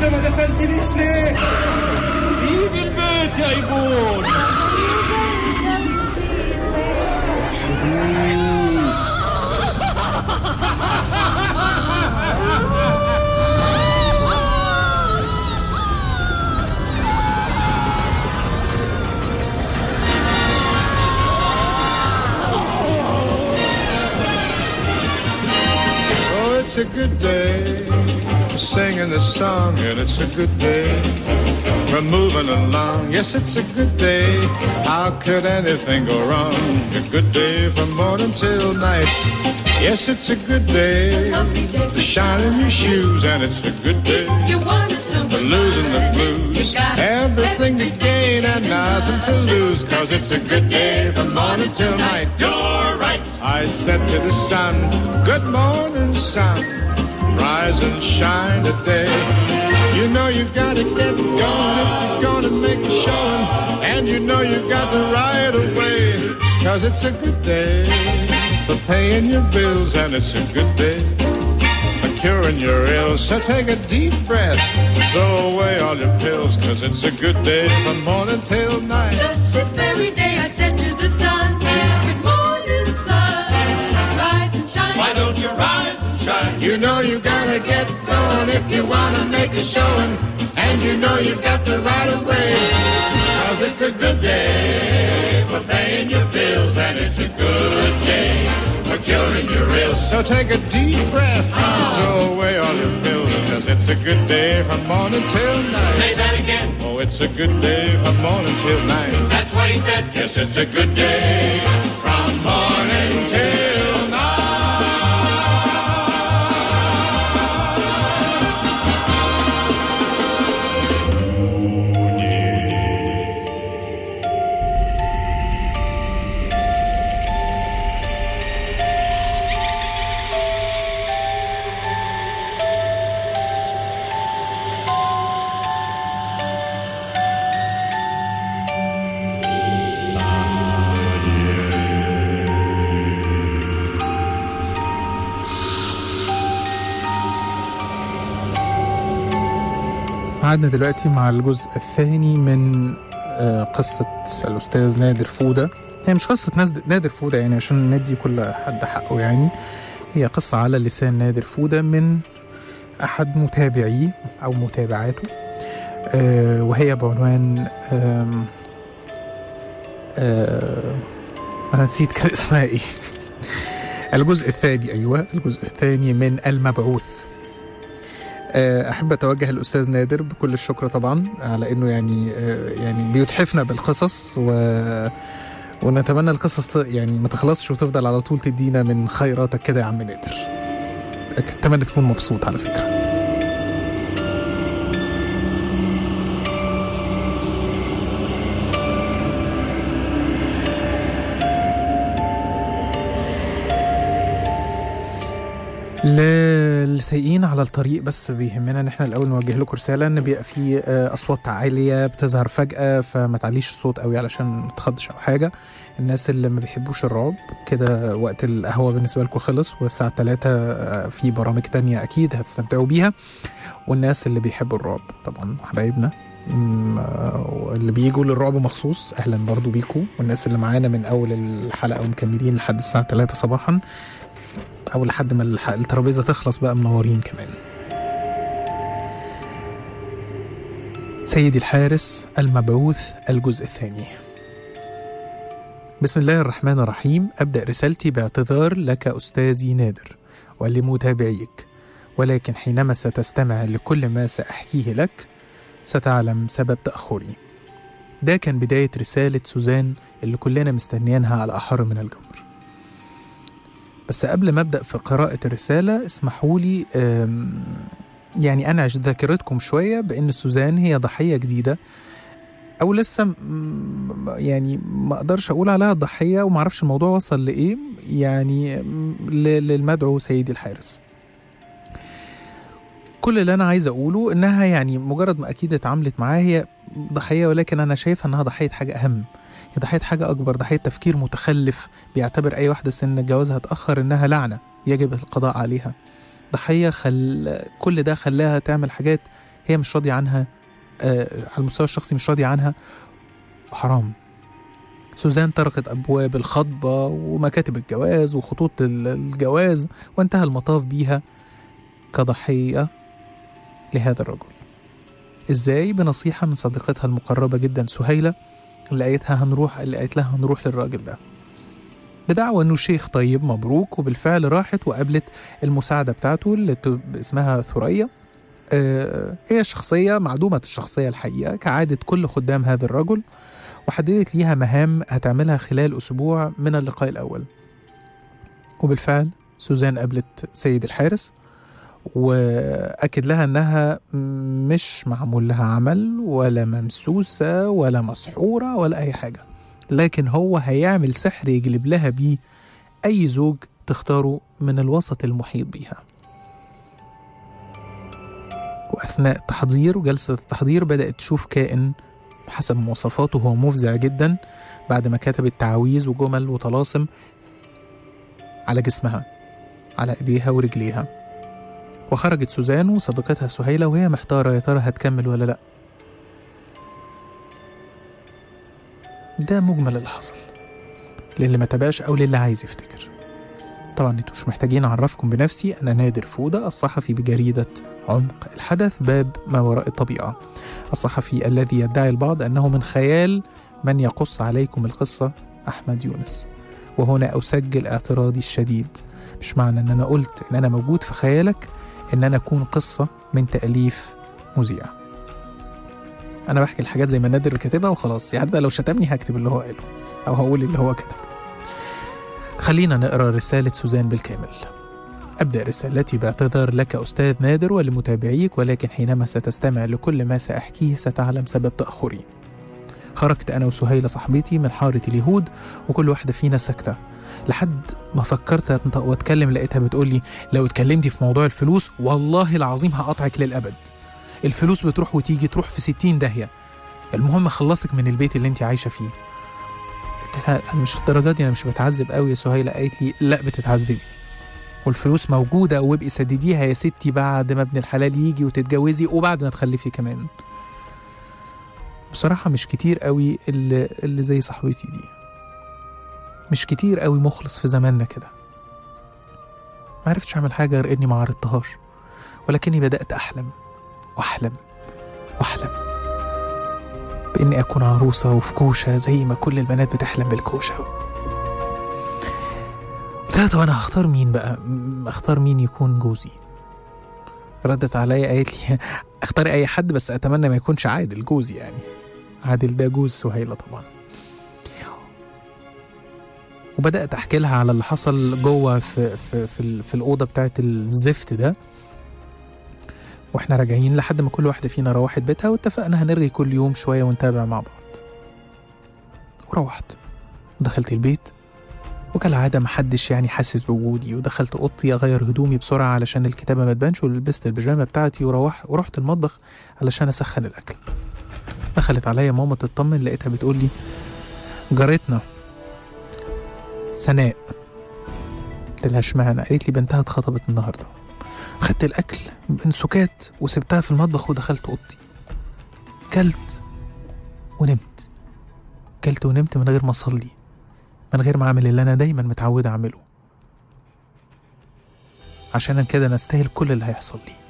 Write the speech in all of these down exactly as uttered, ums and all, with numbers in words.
لسه ما دفنتنيش ليه؟ سيب البيت يا ايبون. It's a good day, singing the song, and it's a good day. We're moving along, yes, it's a good day. How could anything go wrong? A good day from morning till night. Yes, it's a good day, day to shine in your shoes, and it's a good day for losing the blues. Everything to gain and nothing to lose, cause it's a good day from morning till night. You're right. I said to the sun, good morning, sun, rise and shine today. You know you gotta get going if you're gonna make a showing, and you know you got the right of way, cause it's a good day for paying your bills, and it's a good day for curing your ills. So take a deep breath, throw away all your pills, cause it's a good day from morning till night. Just this very day I said to the sun, good morning, sun, rise and shine. Why don't you rise and shine? You know you gotta get going if you wanna make a showing, and you know you got the right of way, cause it's a good day for paying your bills, and it's a good day for curing your ills. So take a deep breath, oh. Throw away all your pills, cause it's a good day from morning till night. Say that again. Oh, it's a good day from morning till night. That's what he said. Yes, it's a good day from morning till night. قعدنا دلوقتي مع الجزء الثاني من قصة الأستاذ نادر فودة. هي مش قصة نادر فودة يعني عشان ندي كل حد حقه، يعني هي قصة على لسان نادر فودة من أحد متابعيه أو متابعاته، وهي بعنوان أنا نسيت كان اسمها إيه. الجزء الثاني، أيوة الجزء الثاني من المبعوث. أحب أتوجه الأستاذ نادر بكل الشكر طبعا على أنه يعني يعني بيتحفنا بالقصص، و ونتمنى القصص يعني ما تخلصش وتفضل على طول تدينا من خيراتك كده يا عم نادر. أتمنى تكون مبسوط على فكرة. للسايقين على الطريق بس بيهمنا ان احنا الاول نوجه لكم رساله ان بيبقى في اصوات عاليه بتظهر فجاه، فما تعليش الصوت قوي علشان ما تخضش او حاجه. الناس اللي ما بيحبوش الرعب كده وقت القهوه بالنسبه لكم خلص، والساعه ثلاثة في برامج تانية اكيد هتستمتعوا بيها. والناس اللي بيحبوا الرعب طبعا حبايبنا اللي بييجوا للرعب مخصوص اهلا برضو بيكم، والناس اللي معانا من اول الحلقه ومكملين لحد الساعه ثلاثة صباحا أو لحد ما الترابيزة تخلص بقى منورين كمان. سيدي الحارس، المبعوث، الجزء الثاني. بسم الله الرحمن الرحيم. أبدأ رسالتي باعتذار لك أستاذي نادر ولمتابعيك، ولكن حينما ستستمع لكل ما سأحكيه لك ستعلم سبب تأخري. ده كان بداية رسالة سوزان اللي كلنا مستنيينها على أحر من الجمر. بس قبل ما أبدأ في قراءة الرسالة اسمحوا لي يعني أنعش ذاكرتكم شوية بأن سوزان هي ضحية جديدة، أو لسه يعني ما أقدرش أقول عليها ضحية وما أعرفش الموضوع وصل لإيه يعني للمدعو سيدي الحارس. كل اللي أنا عايز أقوله إنها يعني مجرد ما أكيد اتعاملت معاه هي ضحية، ولكن أنا شايفها إنها ضحية حاجة أهم، هي ضحية حاجة أكبر، ضحية تفكير متخلف بيعتبر أي واحدة سن جوازها اتأخر إنها لعنة يجب القضاء عليها. ضحية خل... كل ده خلاها تعمل حاجات هي مش راضية عنها، آه على المستوى الشخصي مش راضية عنها، وحرام. سوزان طرقت أبواب الخطبة ومكاتب الجواز وخطوط الجواز، وانتهى المطاف بيها كضحية لهذا الرجل. إزاي؟ بنصيحة من صديقتها المقربة جدا سهيلة، اللي قالتها هنروح اللي قالت لها هنروح للراجل ده بدعوى إنه شيخ طيب مبروك. وبالفعل راحت وقابلت المساعدة بتاعته اللي اسمها ثريا. آه هي شخصية معدومة الشخصية الحقيقة كعادة كل خدام هذا الرجل، وحددت ليها مهام هتعملها خلال أسبوع من اللقاء الأول. وبالفعل سوزان قابلت سيد الحارس وأكد لها أنها مش معمول لها عمل ولا ممسوسة ولا مسحورة ولا أي حاجة، لكن هو هيعمل سحر يجلب لها بيه أي زوج تختاره من الوسط المحيط بيها. وأثناء التحضير وجلسة التحضير بدأت تشوف كائن حسب مواصفاته هو مفزع جدا، بعد ما كتبت تعاويذ وجمل وطلاسم على جسمها على ايديها ورجليها. وخرجت سوزان وصديقتها سهيلة وهي محتارة يا ترى هتكمل ولا لا. ده مجمل اللي حصل للي ما تابعش او للي عايز يفتكر. طبعا انتوا مش محتاجين اعرفكم بنفسي، انا نادر فودة الصحفي بجريدة عمق الحدث باب ما وراء الطبيعة، الصحفي الذي يدعي البعض أنه من خيال من يقص عليكم القصة أحمد يونس. وهنا أسجل اعتراضي الشديد، مش معنى أن أنا قلت أن أنا موجود في خيالك أن أنا أكون قصة من تأليف مذيع. أنا بحكي الحاجات زي ما نادر كاتبها وخلاص، يعني لو شتمني هكتب اللي هو قاله أو هقول اللي هو كتب. خلينا نقرأ رسالة سوزان بالكامل. أبدأ رسالتي باعتذار لك أستاذ نادر ولمتابعيك، ولكن حينما ستستمع لكل ما سأحكيه ستعلم سبب تأخري. خرجت أنا وسهيلة صاحبتي من حارة اليهود وكل واحدة فينا سكتة، لحد ما فكرت أنطق وأتكلم لقيتها بتقولي لو اتكلمتي في موضوع الفلوس والله العظيم هقطعك للأبد. الفلوس بتروح وتيجي، تروح في ستين داهية، المهم خلصك من البيت اللي انت عايشة فيه. قلت لها أنا مش الدرجات دي، أنا مش بتعذب قوي يا سهيلة. قالت لي لا بتتعذبي، والفلوس موجودة وابقي سدديها يا ستي بعد ما ابن الحلال يجي وتتجوزي وبعد ما تخلفي كمان. بصراحة مش كتير قوي اللي, اللي زي صاحبتي دي، مش كتير قوي مخلص في زماننا كده. ما عرفتش أعمل حاجة غير إني ما عرضتهاش، ولكني بدأت أحلم وأحلم وأحلم بإني أكون عروسة وفي كوشة زي ما كل البنات بتحلم بالكوشة. قلت لها طب أنا هختار مين بقى؟ أختار مين يكون جوزي؟ ردت عليا قالت لي اختاري أي حد بس أتمنى ما يكونش عادل جوزي. يعني عادل ده جوز سهيلة طبعا. وبدأت أحكي لها على اللي حصل جوه في, في, في, في الأوضة بتاعت الزفت ده واحنا راجعين، لحد ما كل واحدة فينا روحت بيتها واتفقنا هنرغي كل يوم شوية ونتابع مع بعض. وروحت ودخلت البيت وكالعادة محدش يعني حاسس بوجودي، ودخلت أوضتي أغير هدومي بسرعة علشان الكتابة ما تبانش، ولبست البيجامة بتاعتي وروح ورحت المطبخ علشان أسخن الأكل. دخلت عليا ماما تطمن، لقيتها بتقولي جارتنا سناء. قلت لها اشمعنى؟ قالت لي بنتها اتخطبت النهارده. خدت الأكل من سكات وسبتها في المطبخ ودخلت أوضتي، كلت ونمت كلت ونمت من غير ما أصلي، من غير ما أعمل اللي أنا دايما متعودة أعمله، عشان كده أنا أستاهل كل اللي هيحصل لي.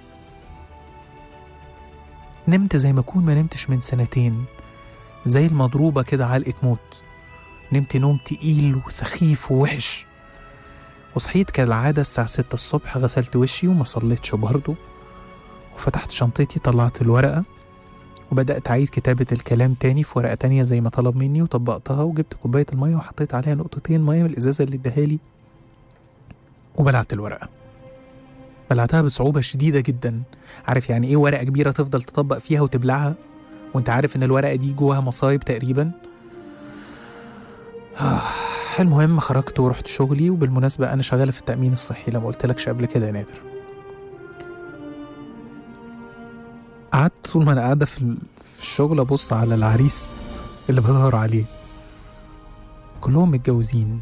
نمت زي ما أكون ما نمتش من سنتين، زي المضروبة كده علقة موت. نمت نوم تقيل وسخيف ووحش، وصحيت كالعادة الساعة ستة الصبح، غسلت وشي وما صليتش برضه، وفتحت شنطتي طلعت الورقة وبدأت أعيد كتابة الكلام تاني في ورقة تانية زي ما طلب مني، وطبقتها وجبت كوباية المية وحطيت عليها نقطتين مية من الإزازة اللي اداهالي وبلعت الورقة. بلعتها بصعوبة شديدة جدا. عارف يعني إيه ورقة كبيرة تفضل تطبق فيها وتبلعها وانت عارف إن الورقة دي جواها مصايب تقريبا؟ المهم خرجت ورحت شغلي. وبالمناسبة أنا شغالة في التأمين الصحي، لما قلت لكش قبل كده يا نادر. قعدت طول ما أنا قاعدة في الشغل أبص على العريس اللي بدور عليه، كلهم متجوزين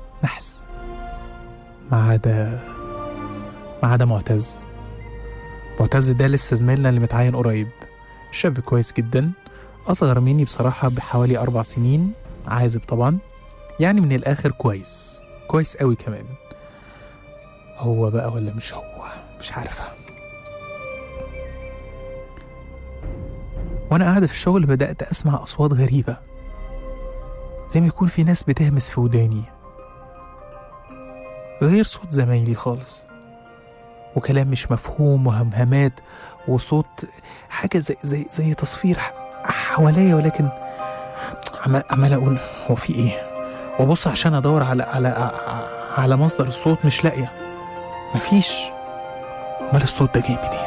نحس ما عدا ما عدا معتز. معتز ده لسه زميلنا اللي متعين قريب، شاب كويس جدا، أصغر مني بصراحة بحوالي أربع سنين، عازب طبعا، يعني من الآخر كويس كويس قوي كمان. هو بقى ولا مش هو مش عارفة. وأنا قاعدة في الشغل بدأت أسمع أصوات غريبة، زي ما يكون في ناس بتهمس في وداني، غير صوت زمايلي خالص، وكلام مش مفهوم وهمهمات وصوت حاجة زي زي زي تصفير حواليا، ولكن عمال أقول هو في إيه، وأبص عشان أدور على على على مصدر الصوت، مش لاقية، مفيش. أمال الصوت ده جاي منين؟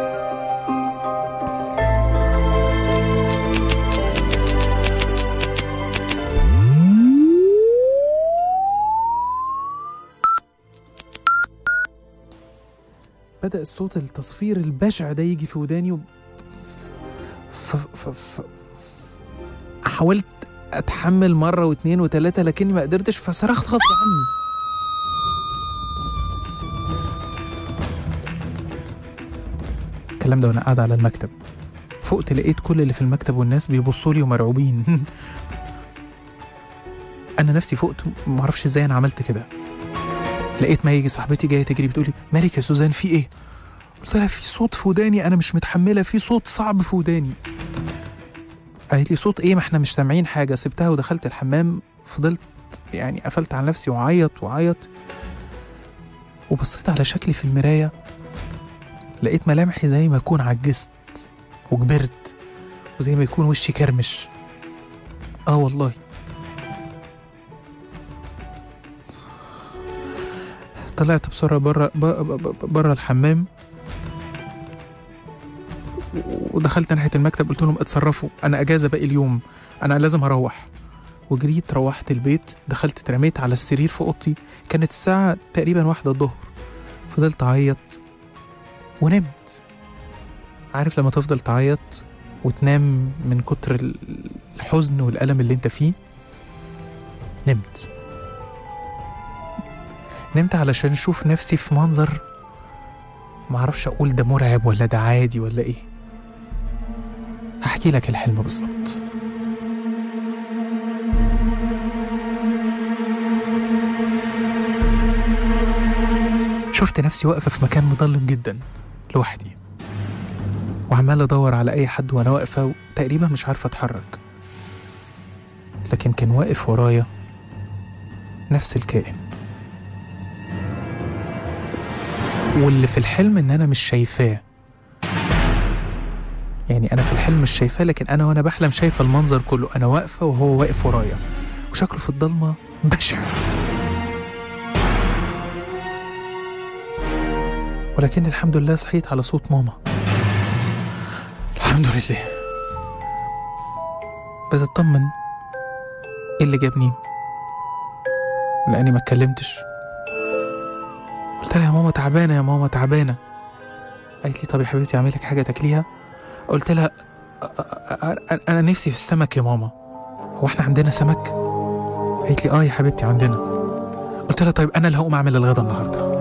بدأ الصوت التصفير البشع ده يجي في وداني، و... ف... ف... ف... حاولت أتحمل مرة واثنين وثلاثة لكني ما قدرتش، فصرخت غصب عني. الكلام ده وأنا قاعد على المكتب، فوقت لقيت كل اللي في المكتب والناس بيبصوا لي ومرعوبين. أنا نفسي فوقت معرفش إزاي أنا عملت كده. لقيت ما يجي صاحبتي جايه تجري بتقولي مالك يا سوزان في ايه؟ قلت لها في صوت في وداني، انا مش متحمله، في صوت صعب في وداني. قالت لي صوت ايه؟ ما احنا مش سامعين حاجه. سبتها ودخلت الحمام، فضلت يعني قفلت على نفسي وعيط وعيط، وبصيت على شكلي في المرايه، لقيت ملامحي زي ما اكون عجزت وكبرت، وزي ما يكون وشي كرمش. اه والله. طلعت بسرعة برا برا الحمام، ودخلت ناحية المكتب، قلت لهم اتصرفوا، أنا أجازة باقي اليوم، أنا لازم أروح. وجريت روحت البيت، دخلت اترميت على السرير في أوضتي، كانت الساعة تقريبا واحدة الظهر. فضلت أعيط ونمت. عارف لما تفضل تعيط وتنام من كتر الحزن والألم اللي انت فيه؟ نمت نمت علشان اشوف نفسي في منظر معرفش اقول ده مرعب ولا ده عادي ولا ايه. هحكي لك الحلم بالظبط. شفت نفسي واقفة في مكان مظلم جدا لوحدي، وعمال ادور على اي حد وانا واقفة، تقريبا مش عارفة اتحرك، لكن كان واقف ورايا نفس الكائن، واللي في الحلم ان انا مش شايفاه. يعني انا في الحلم مش شايفاه، لكن انا وانا بحلم شايفه المنظر كله، انا واقفه وهو واقف ورايا، وشكله في الضلمه بشع. ولكن الحمد لله صحيت على صوت ماما، الحمد لله. بتطمن ايه اللي جابني، لاني ما اتكلمتش. قلت لها يا ماما تعبانه، يا ماما تعبانه. قالت لي طب يا حبيبتي اعمل لك حاجه تاكليها. قلت لها انا نفسي في السمك يا ماما، هو احنا عندنا سمك؟ قالت لي اه يا حبيبتي عندنا. قلت لها طيب انا اللي هقوم اعمل الغدا النهارده.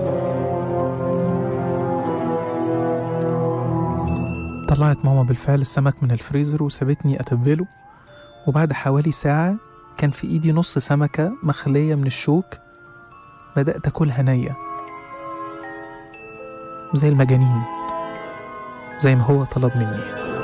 طلعت ماما بالفعل السمك من الفريزر وسابتني اتبله، وبعد حوالي ساعه كان في ايدي نص سمكه مخليه من الشوك، بدات اكلها نيه زي المجانين، زي ما هو طلب مني.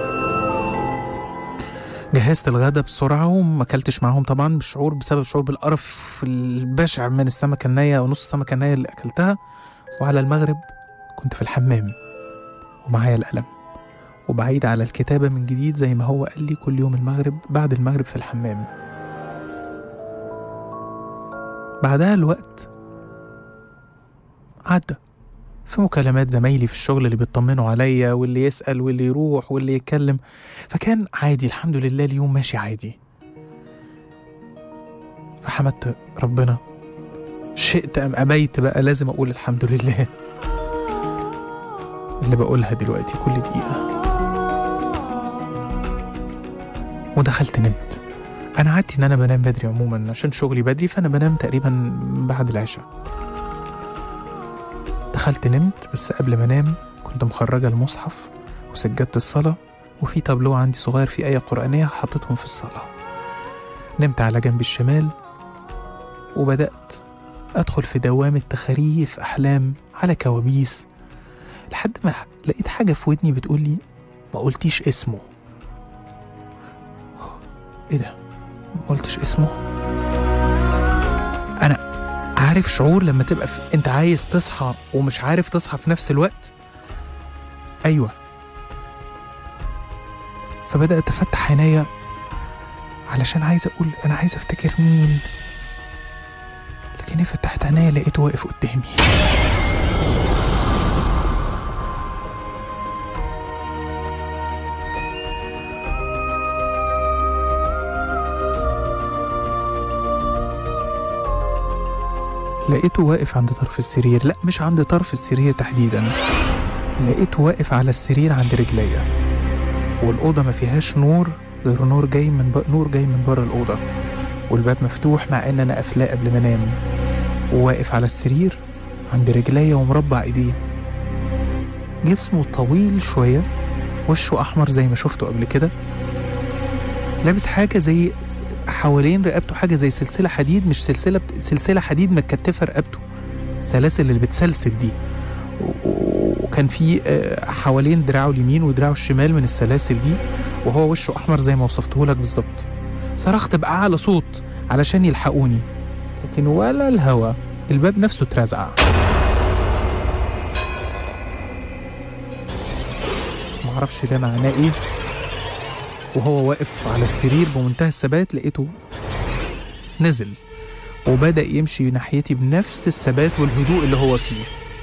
جهزت الغدا بسرعة وما اكلتش معاهم طبعا، بالشعور بسبب شعور بالقرف البشع من السمكة النية ونص السمكة النية اللي أكلتها. وعلى المغرب كنت في الحمام ومعايا القلم وبعيد على الكتابة من جديد، زي ما هو قال لي كل يوم المغرب بعد المغرب في الحمام. بعدها الوقت عدى في مكالمات زمايلي في الشغل اللي بيطمنوا عليا، واللي يسأل واللي يروح واللي يتكلم، فكان عادي الحمد لله، اليوم ماشي عادي. فحمدت ربنا، شئت أم أبيت بقى لازم أقول الحمد لله، اللي بقولها دلوقتي كل دقيقة. ودخلت نمت. أنا عادتي إن أنا بنام بدري عموما عشان شغلي بدري، فأنا بنام تقريبا بعد العشاء. دخلت نمت، بس قبل ما انام كنت كنت مخرجة المصحف وسجادة الصلاة وفي تابلو عندي صغير فيه آية قرآنية حطيتهم في الصلاة. نمت على جنب الشمال وبدأت أدخل في دوامة تخاريف أحلام على كوابيس، لحد ما لقيت حاجة في ودني بتقولي ما قلتيش اسمه. إيه ده؟ ما قلتش اسمه؟ أنا عارف شعور لما تبقى في... أنت عايز تصحى ومش عارف تصحى في نفس الوقت؟ أيوة. فبدأت أفتح عينيا علشان عايز أقول أنا عايز أفتكر مين، لكني فتحت عينيا لقيته واقف قدامي. لقيته واقف عند طرف السرير، لا مش عند طرف السرير تحديدا، لقيته واقف على السرير عند رجليا، والأوضة ما فيهاش نور غير نور جاي من ب... نور جاي من بره الأوضة، والباب مفتوح مع إن أنا قافلاه قبل ما أنام، وواقف على السرير عند رجليا ومربع إيديه، جسمه طويل شوية، وشه أحمر زي ما شفته قبل كده، لابس حاجة زي حوالين رقبته حاجة زي سلسلة حديد، مش سلسلة سلسلة حديد متكتفة رقبته، السلاسل اللي بتسلسل دي، وكان في حوالين دراعه اليمين ودراعه الشمال من السلاسل دي، وهو وشه أحمر زي ما وصفته لك بالظبط. صرخت بأعلى صوت علشان يلحقوني، لكن ولا الهوا، الباب نفسه اترزع. معرفش ده معناه ايه. وهو واقف على السرير بمنتهى الثبات لقيته نزل وبدأ يمشي ناحيتي بنفس الثبات والهدوء اللي هو فيه.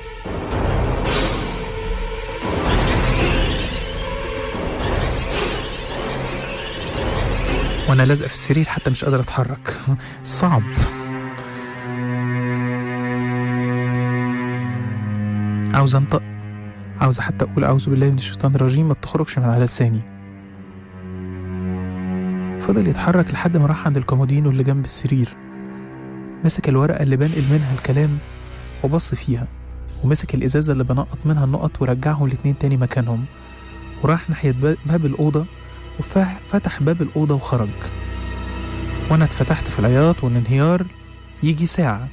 وانا لازقه في السرير حتى مش قادر اتحرك. صعب. عاوز انطق، عاوز حتى اقول اعوذ بالله من الشيطان الرجيم، ما بتخرجش من على لساني. فضل يتحرك لحد ما راح عند الكومودينو اللي جنب السرير، مسك الورقه اللي بنقل منها الكلام وبص فيها، ومسك الازازه اللي بنقط منها النقط ورجعهم الاتنين تاني مكانهم، وراح ناحيه باب الاوضه وفتح باب الأوضة وخرج. وأنا اتفتحت في العياط والانهيار يجي ساعة.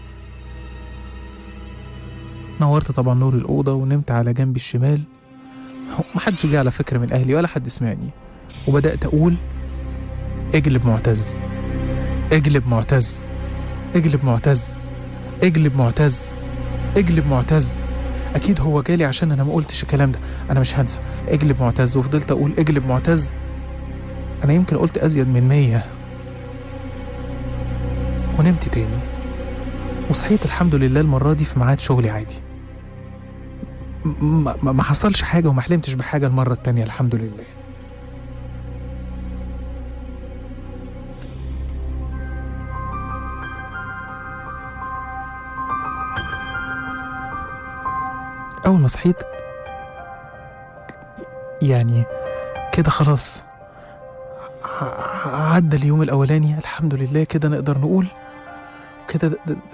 نورت طبعا نور الأوضة ونمت على جنبي الشمال، محدش جه على فكرة من أهلي ولا حد سمعني، وبدأت أقول اجلب معتز، اجلب معتز، اجلب معتز، اجلب معتز، اجلب معتز. أكيد هو جالي عشان أنا ما قلتش الكلام ده، أنا مش هنسى. اجلب معتز. وفضلت أقول اجلب معتز، أنا يمكن قلت أزيد من مية. ونمت تاني وصحيت الحمد لله المرة دي في ميعاد شغلي عادي، ما, ما حصلش حاجة وما حلمتش بحاجة المرة التانية الحمد لله. أول ما صحيت يعني كده خلاص عدى اليوم الأولاني الحمد لله، كده نقدر نقول كده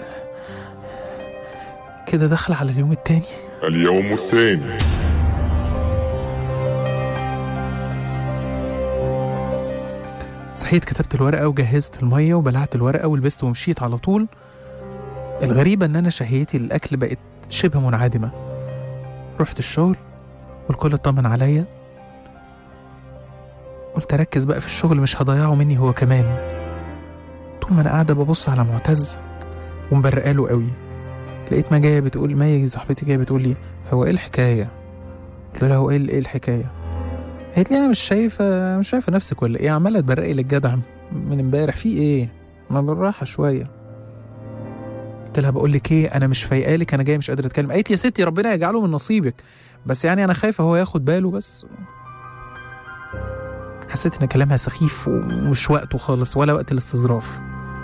كده دخل على اليوم التاني. اليوم الثاني. صحيت كتبت الورقة وجهزت المية وبلعت الورقة ولبست ومشيت على طول. الغريبة ان انا شهيتي للأكل بقت شبه منعدمة. رحت الشغل والكل اطمن عليا، قلت اركز بقى في الشغل مش هضيعه مني هو كمان. طول ما انا قاعدة ببص على معتز ومبرقاله قوي، لقيت ما جاية بتقول ما صاحبتي جاية بتقول لي هو ايه الحكاية؟ قلت لها هو ايه ايه الحكاية؟ قالت لي انا مش شايفة مش شايفة نفسك ولا ايه؟ عمالة تبرقي للجدع من امبارح، في ايه؟ ما بالراحة شوية. قلت لها بقول لك ايه، انا مش فايقالك، انا جاية مش قادرة اتكلم. قالت لي يا ستي ربنا يجعله من نصيبك، بس يعني انا خايفة هو ياخد باله. بس حسيت ان كلامها سخيف ومش وقته خالص ولا وقت الاستظراف.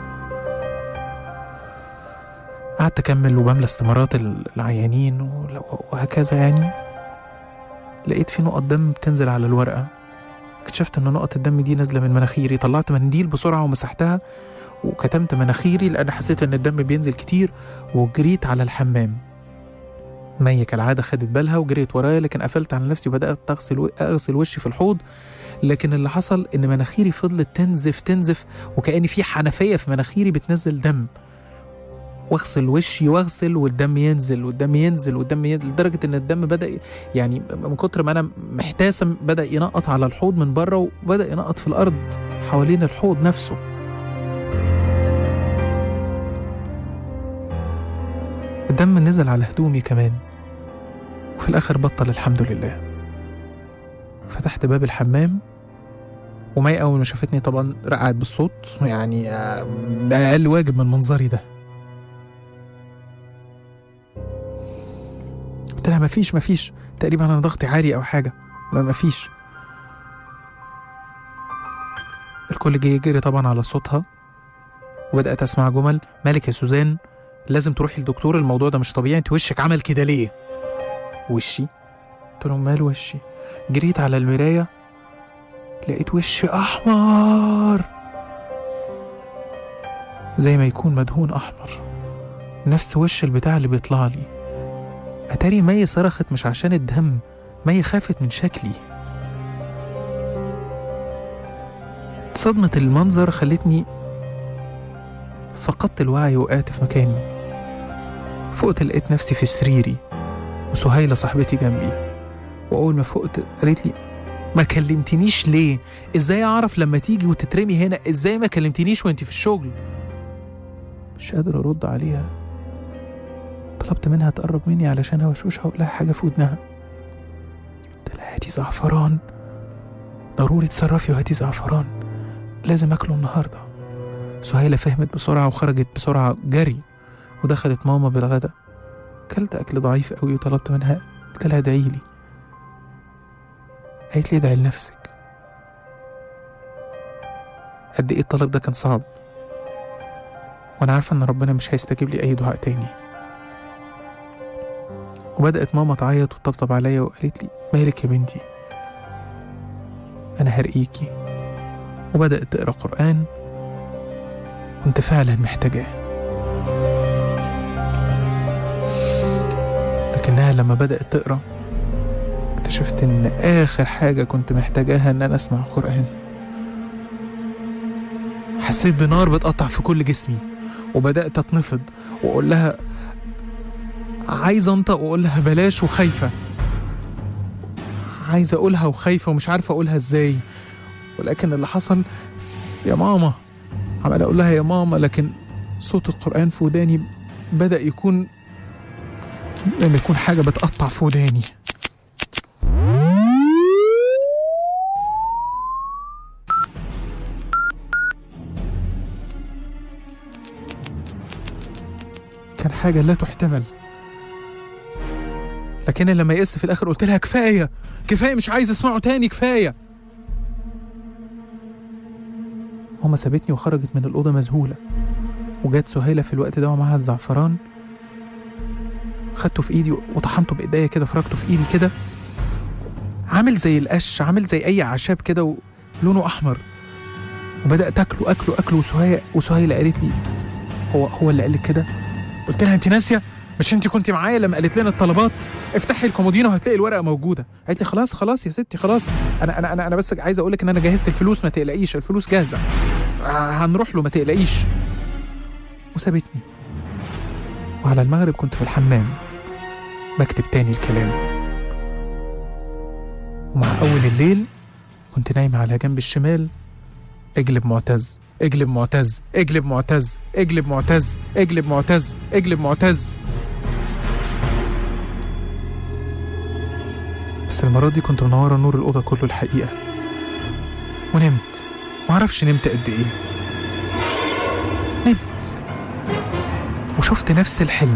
قعدت اكمل وبملى استمارات العيانين وهكذا يعني. لقيت في نقط دم بتنزل على الورقة، اكتشفت ان نقط الدم دي نازلة من مناخيري. طلعت منديل بسرعة ومسحتها وكتمت مناخيري لأن حسيت ان الدم بينزل كتير، وجريت على الحمام. مي كالعادة خدت بالها وجريت ورايا، لكن قفلت على نفسي وبدأت أغسل و... أغسل وشي في الحوض. لكن اللي حصل إن مناخيري فضلت تنزف تنزف وكأني في حنفية في مناخيري بتنزل دم، واغسل وشي واغسل والدم ينزل والدم ينزل والدم ينزل، لدرجة إن الدم بدأ يعني من كتر ما أنا محتاسم بدأ ينقط على الحوض من بره وبدأ ينقط في الأرض حوالين الحوض نفسه. الدم نزل على هدومي كمان، وفي الآخر بطل الحمد لله. فتحت باب الحمام ومي أول ما شافتني طبعا رقعت بالصوت، يعني ده أقل واجب من منظري ده. قلت لها مفيش مفيش تقريبا أنا ضغطي عالي أو حاجة. لا مفيش. الكل جه يجري طبعا على صوتها، وبدأت أسمع جمل: مالك يا سوزان، لازم تروحي للدكتور، الموضوع ده مش طبيعي، انت وشك عمل كده ليه؟ وشي؟ قلت لهم مال وشي؟ جريت على المراية لقيت وشي أحمر زي ما يكون مدهون أحمر، نفس وش البتاع اللي بيطلع لي. أتاري مي صرخت مش عشان الدم، مي خافت من شكلي. صدمة المنظر خلتني فقدت الوعي وقعت في مكاني. فقت لقيت نفسي في سريري وسهيلة صاحبتي جنبي، وأول ما فقت قالت لي ما كلمتنيش ليه؟ إزاي أعرف لما تيجي وتترمي هنا؟ إزاي ما كلمتنيش وإنتي في الشغل؟ مش قادر أرد عليها. طلبت منها تقرب مني علشان هوشوشها وأقول لها حاجة في ودنها. قلت لها هاتي زعفران، ضروري تصرفي وهاتي زعفران، لازم أكله النهاردة. سهيلة فهمت بسرعة وخرجت بسرعة جري ودخلت ماما بالغدا. كلت أكل ضعيف قوي وطلبت منها، قلت لها ادعي لي. قالت لي ادعي لنفسك. قد ايه الطلب ده كان صعب، وانا عارفة ان ربنا مش هيستجيب لي اي دعاء تاني. وبدأت ماما تعيط وتطبطب عليا وقالت لي مالك يا بنتي، انا هرقيكي. وبدأت تقرأ قرآن، كنت فعلا محتاجاه. لكنها لما بدأت تقرأ اكتشفت ان اخر حاجة كنت محتاجاها ان انا اسمع قرآن. حسيت بنار بتقطع في كل جسمي، وبدأت اتنفض واقول لها عايزة انطق واقول لها بلاش، وخايفة عايزة اقولها وخايفة ومش عارفة اقولها ازاي. ولكن اللي حصل يا ماما، عمال اقول لها يا ماما، لكن صوت القرآن في وداني بدأ يكون لما يكون حاجة بتقطع في وداني. كان حاجة لا تحتمل. لكن لما يئست في الآخر قلت لها كفاية كفاية، مش عايز اسمعه تاني، كفاية. ماما سابتني وخرجت من الأوضة مذهولة، وجات سهيلة في الوقت ده ومعها الزعفران. خدته في ايدي وطحنته بايديا كده، فرجته في ايدي كده، عامل زي القش، عامل زي اي اعشاب كده ولونه احمر. وبدات اكله اكله اكله وسهيله وسهيله قالت لي هو هو اللي قال لك كده؟ قلت لها انت ناسيه؟ مش انت كنت معايا لما قالت لنا الطلبات افتحي الكومودينو وهتلاقي الورقه موجوده؟ قالت لي خلاص خلاص يا ستي خلاص، انا انا انا انا بس عايزه اقول لك ان انا جهزت الفلوس، ما تقلقيش، الفلوس جاهزه، هنروح له ما تقلقيش. وسابتني. وعلى المغرب كنت في الحمام بكتب تاني الكلام. ومع أول الليل كنت نايمة على جنب الشمال، اجلب معتز اجلب معتز اجلب معتز اجلب معتز اجلب معتز اجلب معتز. بس المرة دي كنت منورة نور الأوضة كله الحقيقة. ونمت، معرفش نمت قد ايه. نمت وشفت نفس الحلم،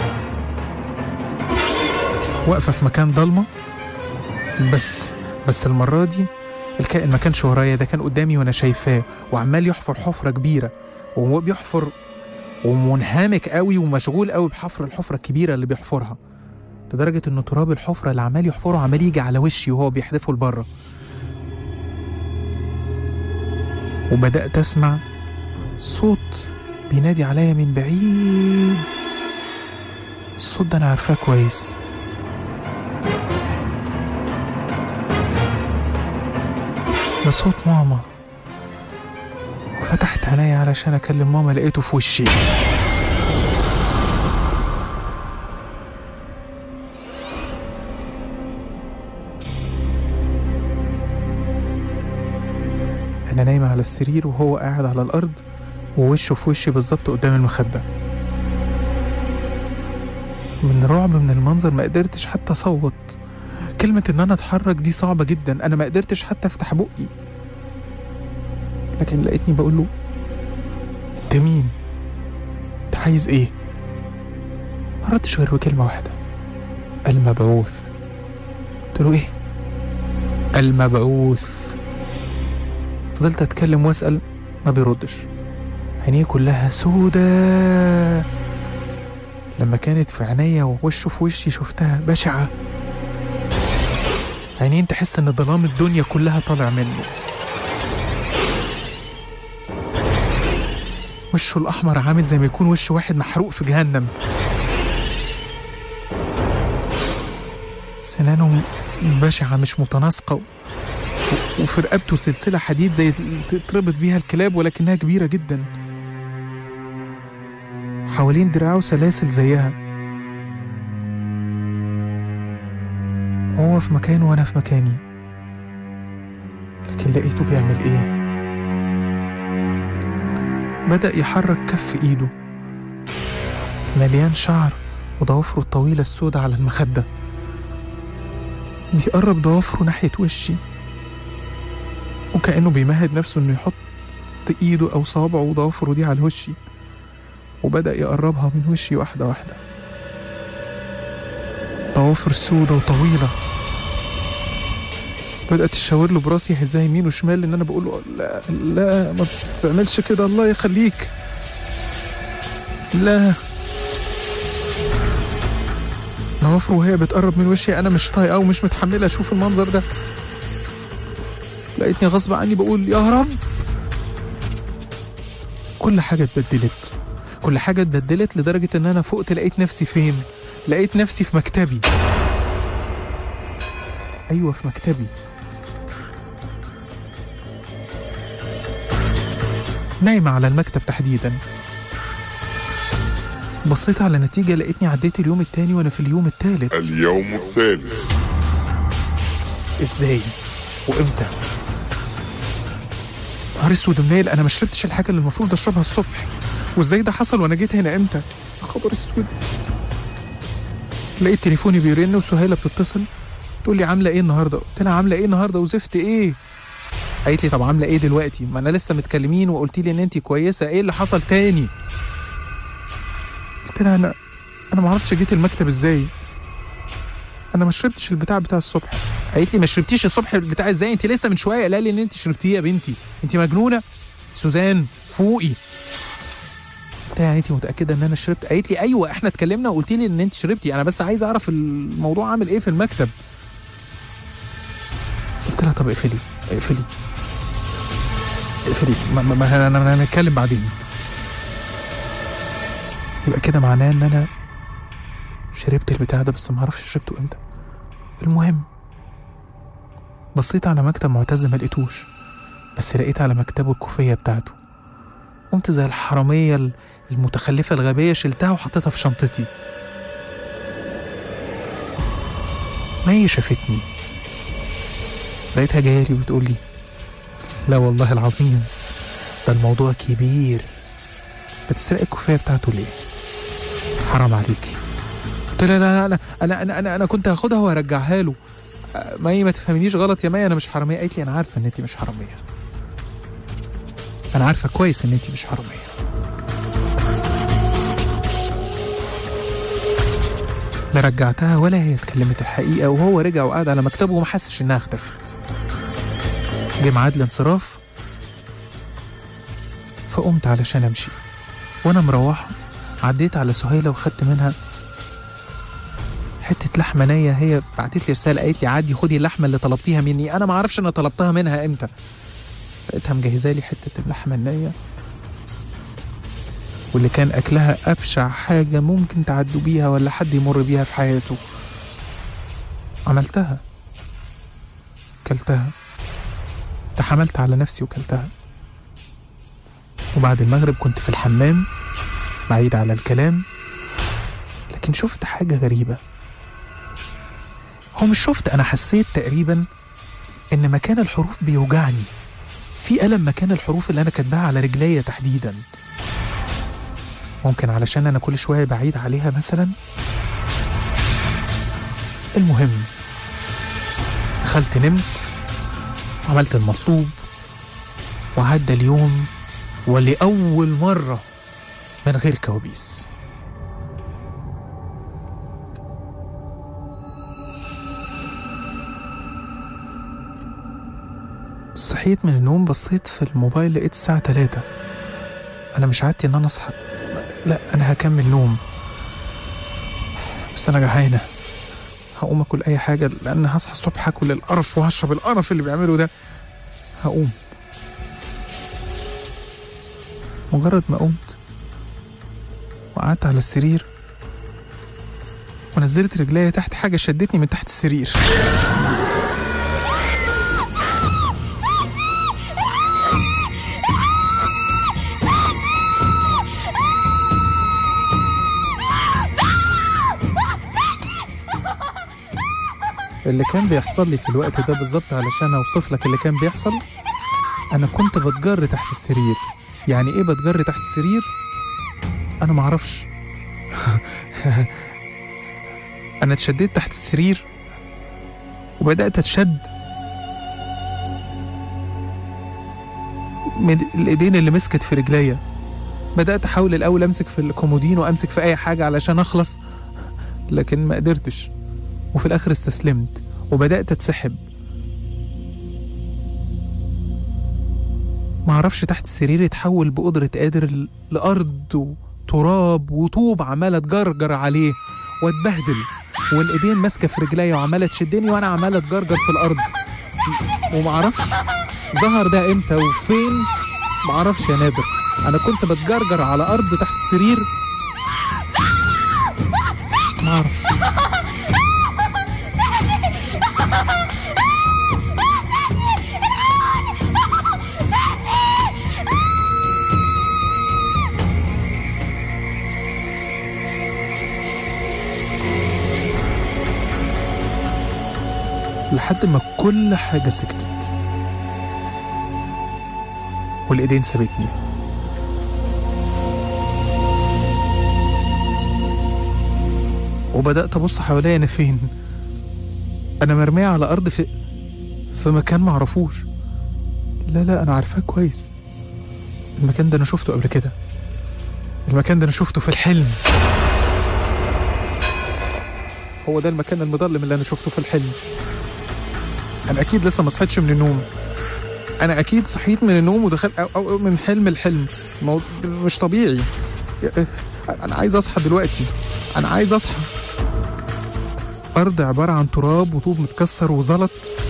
واقفة في مكان ضلمة، بس بس المرة دي الكائن ما كانش ورايا، ده كان قدامي وانا شايفاه، وعمال يحفر حفرة كبيرة، وهو بيحفر ومنهمك قوي ومشغول قوي بحفر الحفرة الكبيرة اللي بيحفرها، لدرجة ان تراب الحفرة اللي عمال يحفره عمال يجي على وشي وهو بيحدفه لبره. وبدأت اسمع صوت بينادي عليا من بعيد. الصوت ده انا عارفاه كويس، لصوت ماما، وفتحت عينيا علشان أكلم ماما، لقيته في وشي. أنا نايمة على السرير وهو قاعد على الأرض ووشه في وشي بالظبط قدام المخدة. من رعب من المنظر ما قدرتش حتى أصوت. كلمة إن أنا أتحرك دي صعبة جدا، أنا ما قدرتش حتى أفتح بقي. لكن لقيتني بقوله أنت مين؟ أنت عايز إيه؟ ما ردش غير بكلمة واحدة، المبعوث. قلت له إيه؟ المبعوث. فضلت أتكلم وأسأل، ما بيردش. عينيه كلها سودة. لما كانت في عينيا ووشه في وشي شفتها بشعة. عينين تحس إن ظلام الدنيا كلها طالع منه. وشه الأحمر عامل زي ما يكون وش واحد محروق في جهنم. سنانه بشعة مش متناسقة، وفي رقبته سلسلة حديد زي تربط بيها الكلاب ولكنها كبيرة جدا. حوالين دراعه سلاسل زيها. هو في مكانه وأنا في مكاني، لكن لقيته بيعمل إيه؟ بدأ يحرك كف إيده مليان شعر وضوافره الطويلة السودة على المخدة، بيقرب ضوافره ناحية وشي، وكأنه بيمهد نفسه إنه يحط إيده أو صوابعه وضوافره دي على وشي، وبدأ يقربها من وشي واحدة واحدة. ضوافر سودة وطويلة. بدأت تشاور له براسي هزاه يمين وشمال، إن أنا بقول له لا لا ما تعملش كده، الله يخليك، لا. ضوافره وهي بتقرب من وشي أنا مش طايقة ومش متحملة أشوف المنظر ده. لقيتني غصب عني بقول يا رب. كل حاجة اتبدلت، كل حاجة اتبدلت لدرجة إن أنا فقت. لقيت نفسي فين؟ لقيت نفسي في مكتبي. أيوة في مكتبي. نايمة على المكتب تحديدا. بصيت على النتيجة لقيتني عديت اليوم التاني وأنا في اليوم التالت. اليوم الثالث. إزاي؟ وإمتى؟ نهار اسود منيل، أنا ما شربتش الحاجة اللي المفروض أشربها الصبح، وإزاي ده حصل وأنا جيت هنا إمتى؟ خبر اسود. لقيت تليفوني بيرن وسهيلة بتتصل تقول لي عاملة إيه النهاردة؟ قلت لها عاملة إيه النهاردة وزفت إيه؟ قالت لي طب عاملة إيه دلوقتي؟ ما أنا لسه متكلمين وقلت لي إن أنتي كويسة، إيه اللي حصل تاني؟ قلت لها أنا أنا ما عرفتش جيت المكتب إزاي؟ أنا ما شربتش البتاع بتاع الصبح. قالت لي ما شربتيش الصبح البتاع إزاي؟ أنت لسه من شوية قال لي إن أنت شربتيه يا بنتي، أنت مجنونة؟ سوزان فوقي. قلت لها يعني أنت متأكدة إن أنا شربت؟ قالت لي أيوه إحنا اتكلمنا وقلت لي إن أنت شربتي، أنا بس عايز أعرف الموضوع عامل إيه في المكتب. قلت لها طب اقفلي اقفلي اقفلي ما, ما, ما انا هنتكلم بعدين. يبقى كده معناه ان انا شربت البتاع ده بس ما اعرفش شربته امتى. المهم بصيت على مكتب معتز ما لقيتوش، بس لقيت على مكتبه الكوفية بتاعته. قمت زي الحرامية المتخلفة الغبية شلتها وحطيتها في شنطتي. مي شافتني، لقيتها جايه لي وبتقول لي لا والله العظيم ده الموضوع كبير، بتسرقي الكوفيه بتاعته ليه؟ حرام عليكي. قلت لها لا لا انا انا انا انا كنت هاخدها وهرجعها له. مي ما تفهمنيش غلط يا مي، انا مش حراميه. قالت لي انا عارفه ان انت مش حراميه، انا عارفه كويس ان انت مش حراميه. لا رجعتها ولا هي اتكلمت الحقيقة، وهو رجع وقعد على مكتبه وما حسش انها اختفت. جه ميعاد الانصراف فقمت علشان امشي، وانا مروحة عديت على سهيلة وخدت منها حتة لحمة نية. هي بعتت لي رسالة قالت لي عادي خدي اللحمة اللي طلبتيها مني. انا ما اعرفش انا طلبتها منها امتى. لقيتها مجهزة لي حتة اللحمة النية واللي كان أكلها أبشع حاجة ممكن تعدوا بيها ولا حد يمر بيها في حياته. عملتها، كلتها، رحت حملت على نفسي وكلتها. وبعد المغرب كنت في الحمام بعيد على الكلام، لكن شفت حاجة غريبة. هو مش شفت، أنا حسيت تقريبا إن مكان الحروف بيوجعني، في ألم مكان الحروف اللي أنا كاتباها على رجلية تحديدا. ممكن علشان أنا كل شوية بعيد عليها مثلا. المهم دخلت نمت، عملت المطلوب، وعدى اليوم ولأول مرة من غير كوابيس. صحيت من النوم، بصيت في الموبايل لقيت الساعة تلاتة. أنا مش عادتي إن أنا أصحى، لا أنا هكمل نوم، بس أنا جعانة، هقوم أكل أي حاجة لأن هصحى الصبح أكل القرف وهشرب القرف اللي بيعمله ده. هقوم. مجرد ما قمت وقعدت على السرير ونزلت رجليا تحت، حاجة شدتني من تحت السرير. اللي كان بيحصل لي في الوقت ده بالظبط، علشان اوصف لك اللي كان بيحصل، انا كنت بتجر تحت السرير. يعني ايه بتجر تحت السرير؟ انا معرفش. انا اتشديت تحت السرير وبدأت اتشد من الايدين اللي مسكت في رجليا. بدأت احاول الاول امسك في الكومودين وامسك في اي حاجة علشان اخلص، لكن ما قدرتش، وفي الاخر استسلمت وبدأت اتسحب. ما اعرفش تحت السرير اتحول بقدرة قادر لأرض وتراب وطوب عمالة تجرجر عليه واتبهدل، والايدين ماسكة في رجليا وعمالة تشدني وانا عمالة تجرجر في الارض. وما اعرفش ظهر ده امتى وفين، ما اعرفش يا نادر. انا كنت بتجرجر على ارض تحت السرير، ما اعرفش. لحد ما كل حاجة سكتت والإيدين سابتني. وبدأت أبص حواليا، أنا فين؟ أنا مرمية على أرض في في مكان معرفوش. لا لا أنا عارفاه كويس، المكان ده أنا شفته قبل كده، المكان ده أنا شفته في الحلم. هو ده المكان المظلم اللي أنا شفته في الحلم. أنا أكيد لسه ما صحيتش من النوم، أنا أكيد صحيت من النوم ودخلت أو, أو من حلم الحلم. مش طبيعي. أنا عايز أصحى دلوقتي، أنا عايز أصحى. أرض عبارة عن تراب وطوب متكسر وزلط.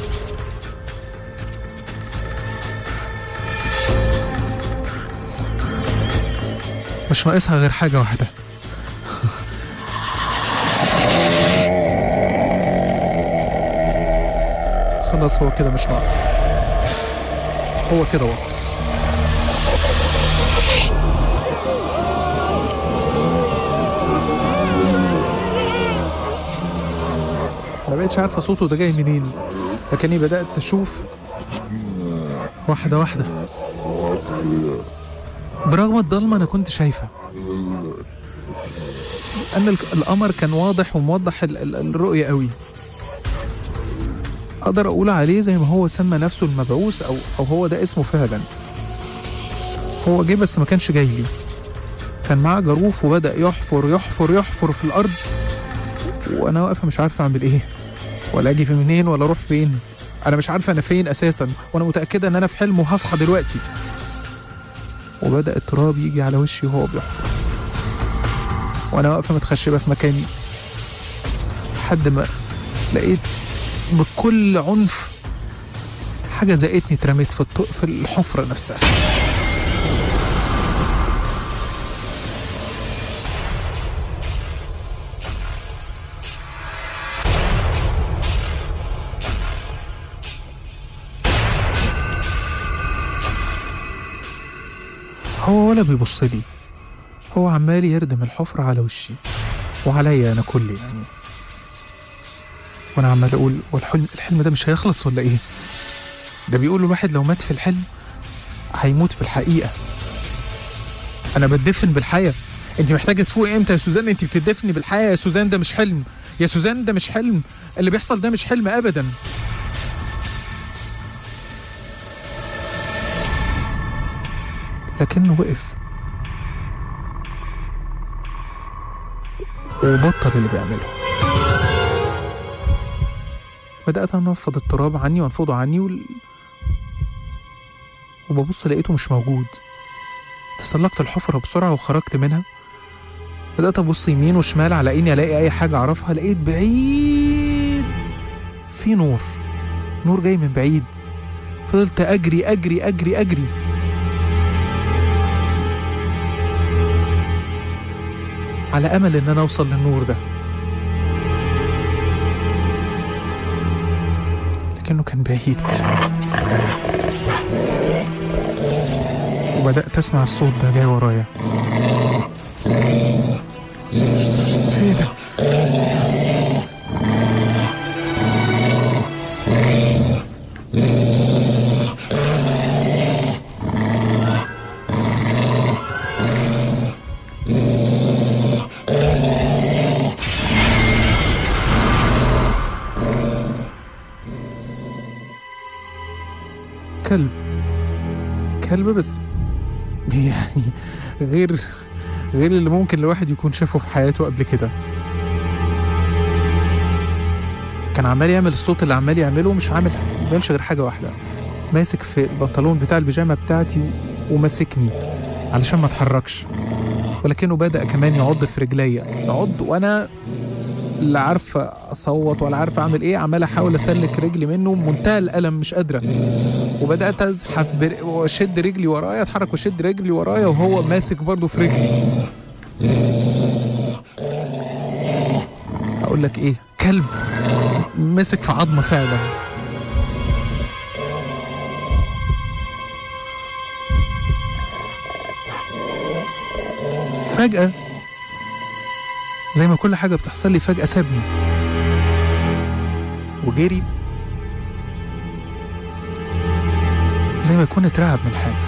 مش ناقصها غير حاجة واحدة. خلاص هو كده مش ناقص، هو كده وصل. ما بقتش عارفة صوته ده جاي منين، لكني بدأت أشوف واحدة واحدة. برغم الضلمة أنا كنت شايفة أن القمر كان واضح وموضح الرؤية قوي. أقدر أقول عليه زي ما هو سمى نفسه المبعوث، أو, أو هو ده اسمه فعلا. هو جه بس ما كانش جاي لي، كان معاه جروف وبدأ يحفر يحفر يحفر في الأرض، وأنا واقفة مش عارفة أعمل إيه، ولا أجي في منين ولا أروح فين. أنا مش عارفة أنا فين أساسا، وأنا متأكدة أن أنا في حلم وهصحى دلوقتي. وبدأ التراب يجي على وشي وهو بيحفر، وأنا واقفة متخشبة في مكاني، لحد ما لقيت بكل عنف حاجة زقتني، اترميت في, الط... في الحفرة نفسها. هو ولا بيبص لي، هو عمال يردم الحفرة على وشي وعليا أنا كلي يعني. وأنا عمال أقول والحلم الحلم ده مش هيخلص ولا إيه؟ ده بيقول الواحد لو مات في الحلم هيموت في الحقيقة. أنا بتدفن بالحياة. أنت محتاجة تفوقي إمتى يا سوزان؟ أنت بتدفني بالحياة يا سوزان، ده مش حلم يا سوزان، ده مش حلم، اللي بيحصل ده مش حلم أبدا. لكنه وقف وبطل اللي بيعمله. بدأت أنفض التراب عني وأنفضه عني وال... وببص لقيته مش موجود. تسلقت الحفرة بسرعة وخرجت منها. بدأت أبص يمين وشمال على إني ألاقي أي حاجة أعرفها. لقيت بعيد في نور، نور جاي من بعيد. فضلت أجري أجري أجري أجري على أمل إن أنا أوصل للنور ده، لكنه كان بعيد. وبدأت أسمع الصوت ده جاي ورايا. إيه ده؟ كلب كلب بس يعني غير غير اللي ممكن الواحد يكون شافه في حياته قبل كده. كان عمال يعمل الصوت اللي عمال يعمله ومش عامل ما بيعملش غير حاجة واحدة، ماسك في البنطلون بتاع البيجامة بتاعتي وماسكني علشان ما اتحركش، ولكنه بدأ كمان يعض في رجليا، يعض وانا لا عارفة أصوت ولا عارفة أعمل إيه، عمال أحاول أسلك رجلي منه بمنتهى الألم مش قادرة. وبدأت أزحف بر... وأشد رجلي ورايا، أتحرك وأشد رجلي ورايا وهو ماسك برضه في رجلي. أقول لك إيه، كلب مسك في عظمة فعلا. فجأة زي ما كل حاجة بتحصل لي فجأة سابني وجري زي ما يكون اترعب من حاجة.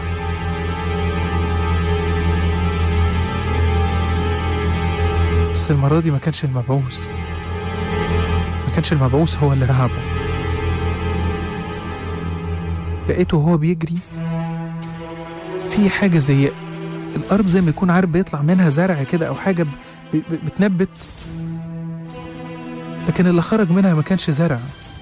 بس المرة دي ما كانش المبعوث، ما كانش المبعوث هو اللي رعبه. لقيته هو بيجري في حاجة زي الأرض، زي ما يكون عارف بيطلع منها زرع كده أو حاجة بتنبت، لكن اللي خرج منها ما كانش زرع،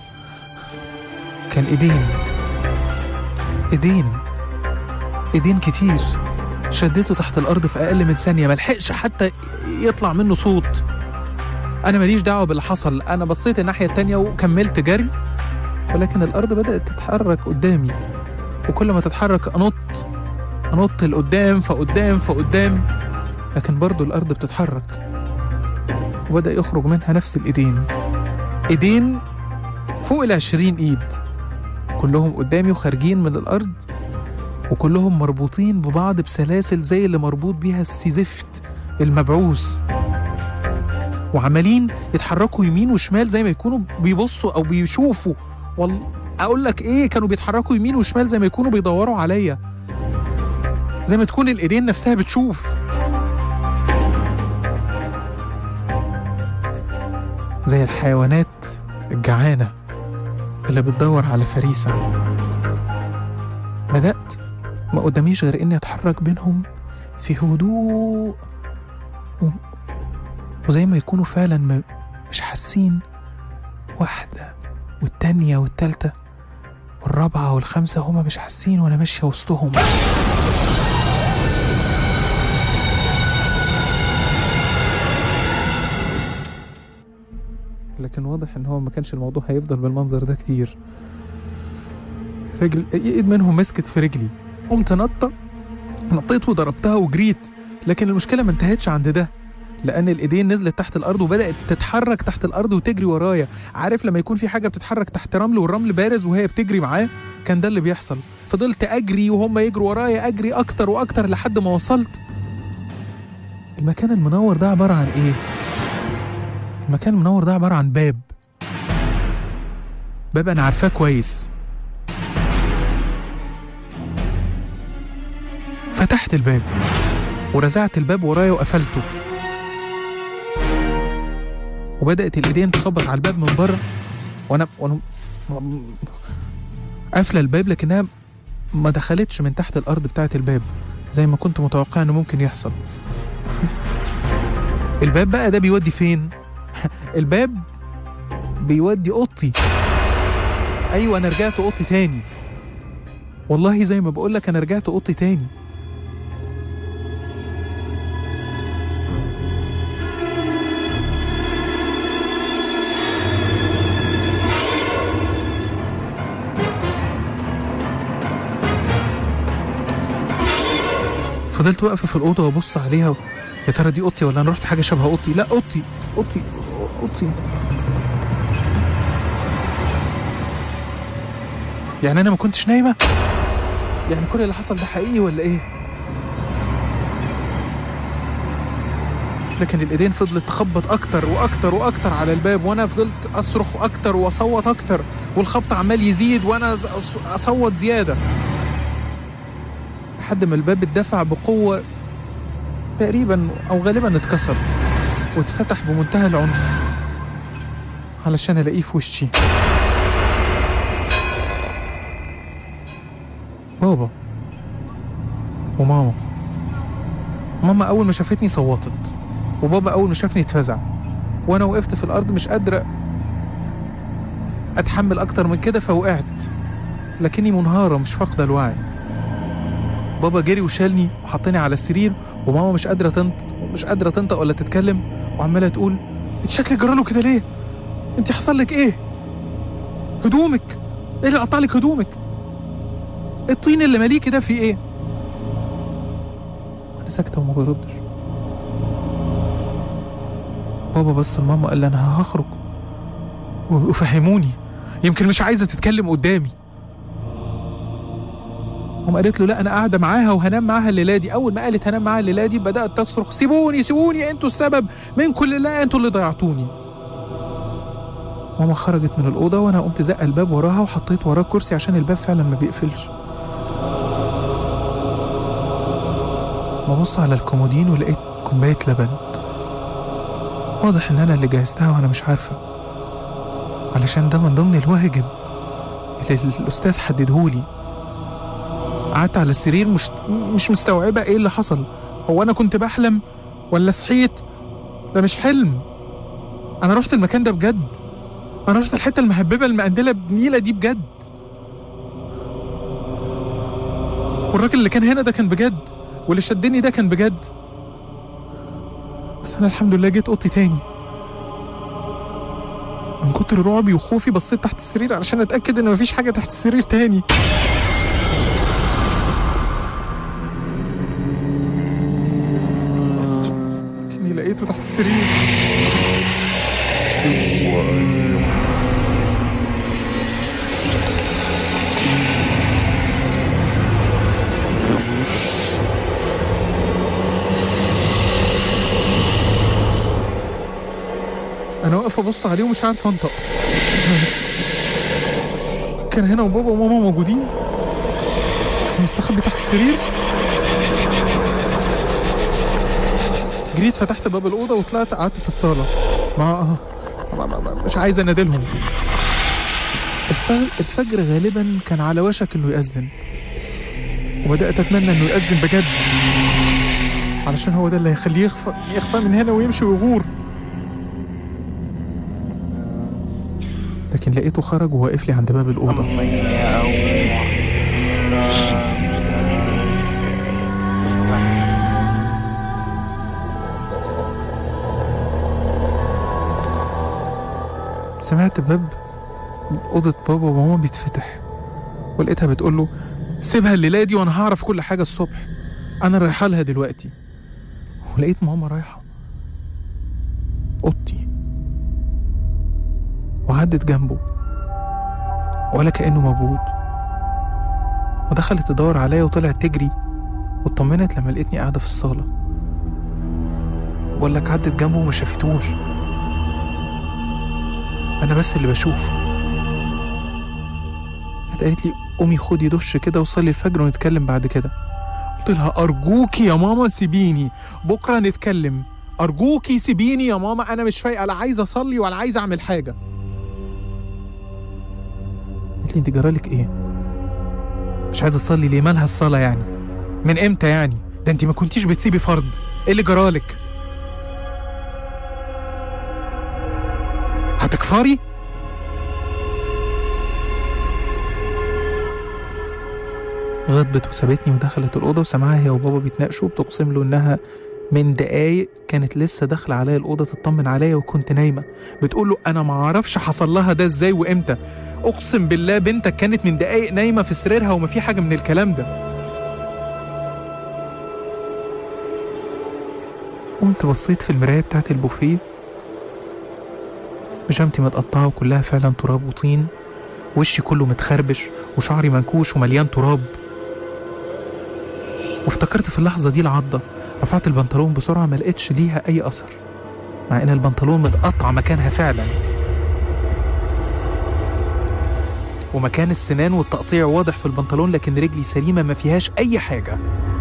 كان ايدين ايدين ايدين كتير. شدته تحت الارض في اقل من ثانيه، ملحقش حتى يطلع منه صوت. انا ماليش دعوه باللي حصل، انا بصيت الناحيه التانيه وكملت جري، ولكن الارض بدات تتحرك قدامي، وكل ما تتحرك انط انط لقدام فقدام فقدام، لكن برضو الارض بتتحرك. وبدأ يخرج منها نفس الإيدين، إيدين فوق العشرين إيد، كلهم قدامي وخارجين من الأرض، وكلهم مربوطين ببعض بسلاسل زي اللي مربوط بيها السيزفت المبعوث، وعمالين يتحركوا يمين وشمال زي ما يكونوا بيبصوا أو بيشوفوا. والله أقول لك إيه، كانوا بيتحركوا يمين وشمال زي ما يكونوا بيدوروا عليا، زي ما تكون الإيدين نفسها بتشوف. زي الحيوانات الجعانة اللي بتدور على فريسة. بدأت ما قداميش غير إني أتحرك بينهم في هدوء، و... وزي ما يكونوا فعلا م... مش حاسين. واحدة والتانية والتالتة والرابعة والخامسة هما مش حاسين وأنا ماشية وسطهم. لكن واضح ان هو ما كانش الموضوع هيفضل بالمنظر ده كتير. رجل ايد منهم مسكت في رجلي، قمت نطة نطيت وضربتها وجريت، لكن المشكلة ما انتهتش عند ده، لأن الإيدين نزلت تحت الأرض وبدأت تتحرك تحت الأرض وتجري ورايا. عارف لما يكون في حاجة بتتحرك تحت رمل والرمل بارز وهي بتجري معاه؟ كان ده اللي بيحصل. فضلت أجري وهم يجروا ورايا، أجري أكتر وأكتر لحد ما وصلت. المكان المنور ده عبارة عن إيه؟ المكان المنور ده عبارة عن باب باب أنا عارفاه كويس. فتحت الباب ورزعت الباب ورايا وقفلته، وبدأت الإيدين تخبط على الباب من بره، وأنا وأنا قافلة الباب، لكنها ما دخلتش من تحت الأرض بتاعة الباب زي ما كنت متوقع إنه ممكن يحصل. الباب بقى ده بيودي فين؟ الباب بيودي أوضتي. أيوة أنا رجعت أوضتي تاني، والله زي ما بقولك أنا رجعت أوضتي تاني. فضلت واقفة في الأوضة وابص عليها، يا ترى دي أوضتي ولا أنا رحت حاجة شبه أوضتي؟ لا أوضتي أوضتي أوضتي. يعني أنا ما كنتش نايمة؟ يعني كل اللي حصل ده حقيقي ولا إيه؟ لكن الإيدين فضلت تخبط أكتر وأكتر وأكتر على الباب، وأنا فضلت أصرخ أكتر وأصوت أكتر، والخبط عمال يزيد وأنا أصوت زيادة، لحد ما الباب اتدفع بقوة تقريبا أو غالبا اتكسر واتفتح بمنتهى العنف علشان ألاقيه في وشي. بابا وماما. ماما أول ما شافتني صوتت، وبابا أول ما شافني اتفزع، وأنا وقفت في الأرض مش قادرة أتحمل أكتر من كده فوقعت، لكني منهارة مش فاقدة الوعي. بابا جري وشالني وحطني على السرير، وماما مش قادرة تنطق مش قادرة تنطق ولا تتكلم، وعمالة تقول انت شكلك جراله كده ليه؟ انت حصل لك ايه؟ هدومك ايه اللي قطع لك هدومك؟ الطين اللي ماليكي ده فيه ايه؟ وانا ساكتة وما بردش. بابا بص لماما قال لي انا هخرج وفهموني، يمكن مش عايزة تتكلم قدامي. هم قالت له لا انا قاعده معاها وهنام معاها الليله دي. اول ما قالت هنام معاها الليله دي بدات تصرخ سيبوني سيبوني انتوا السبب من كل اللي انتوا اللي ضيعتوني. ماما خرجت من الاوضه وانا قمت زق الباب وراها وحطيت وراه كرسي عشان الباب فعلا ما بيقفلش. ببص على الكومودين ولقيت كوبايه لبن، واضح ان انا اللي جهزتها وانا مش عارفه، علشان ده من ضمن الواجب اللي الاستاذ حددهولي. قعدت على السرير مش مش مستوعبة ايه اللي حصل. هو انا كنت بحلم ولا صحيت؟ ده مش حلم، انا رحت المكان ده بجد، انا رحت الحتة المهببة المقندلة بنيلة دي بجد، والراجل اللي كان هنا ده كان بجد، واللي شدني ده كان بجد. بس انا الحمد لله جيت اوضتي تاني. من كتر رعبي وخوفي بصيت تحت السرير علشان اتأكد ان مفيش حاجة تحت السرير تاني. لقيته تحت السرير. انا واقف ابص عليه ومش عارف انطق. كان هنا وبابا وماما موجودين، مستخبي تحت السرير. جريت فتحت باب الأوضة وطلعت قعدت في الصالة مع مش عايز انادلهم. الفجر غالبا كان على وشك انه يأذن، وبدأت اتمنى انه يأذن بجد علشان هو ده اللي هيخليه يخفى يخفى من هنا ويمشي ويغور. لكن لقيته خرج وواقف لي عند باب الأوضة. سمعت باب أوضة بابا وماما بيتفتح، ولقيتها بتقول له سيبها الليلة دي وانا هعرف كل حاجة الصبح، انا رايحة لها دلوقتي. ولقيت ماما رايحة أوضتي وعدت جنبه ولا كأنه موجود، ودخلت تدور عليا وطلعت تجري، واطمنت لما لقيتني قاعدة في الصالة. بقول لك عدت جنبه وما شافتوش، أنا بس اللي بشوف. قالت لي قومي خدي دش كده وصلي الفجر ونتكلم بعد كده. قلت لها أرجوكي يا ماما سيبيني، بكرة نتكلم، أرجوكي سيبيني يا ماما، أنا مش فايقة، لا عايزة أصلي ولا عايزة أعمل حاجة. قالت لي أنت جرالك إيه؟ مش عايزة تصلي ليه؟ مالها الصلاة يعني؟ من إمتى يعني؟ ده أنت ما كنتيش بتسيبي فرض، إيه اللي جرالك؟ هتكفري؟ غضبت وسابتني ودخلت الأوضة، وسمعها هي وبابا بيتناقشوا، بتقسم له إنها من دقايق كانت لسه داخلة عليا الأوضة تطمن عليا وكنت نايمة. بتقول له أنا معرفش حصل لها ده إزاي وإمتى، أقسم بالله بنتك كانت من دقايق نايمة في سريرها وما في حاجة من الكلام ده. قمت بصيت في المراية بتاعت البوفيه، بيجامتي متقطعة وكلها فعلا تراب وطين، وشي كله متخربش وشعري منكوش ومليان تراب. وافتكرت في اللحظة دي العضة، رفعت البنطلون بسرعة ما لقيتش ليها أي أثر، مع إن البنطلون متقطع مكانها فعلا، ومكان السنان والتقطيع واضح في البنطلون، لكن رجلي سليمة ما فيهاش أي حاجة.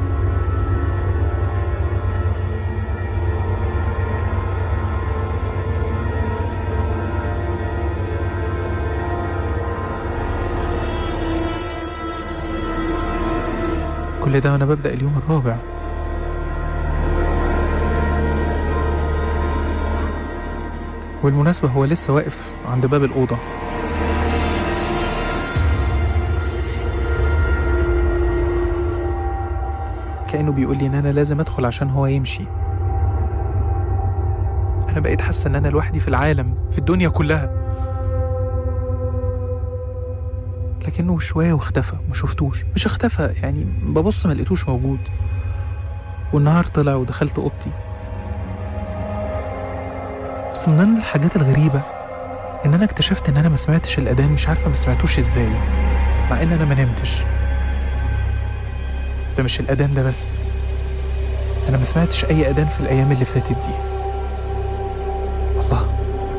كل ده وأنا ببدأ اليوم الرابع. والمناسبة هو لسه واقف عند باب الأوضة، كأنه بيقول لي إن أنا لازم أدخل عشان هو يمشي. أنا بقيت حاسة إن أنا لوحدي في العالم، في الدنيا كلها، لكنه شوية واختفى، ما شفتوش، مش اختفى يعني، ببص ما لقيتوش موجود. والنهار طلع ودخلت أوضتي. بس من ضمن الحاجات الغريبة إن أنا اكتشفت إن أنا ما سمعتش الأذان، مش عارفة ما سمعتوش إزاي مع إن أنا ما نمتش. ده مش الأذان ده بس، أنا ما سمعتش أي أذان في الأيام اللي فاتت دي. الله.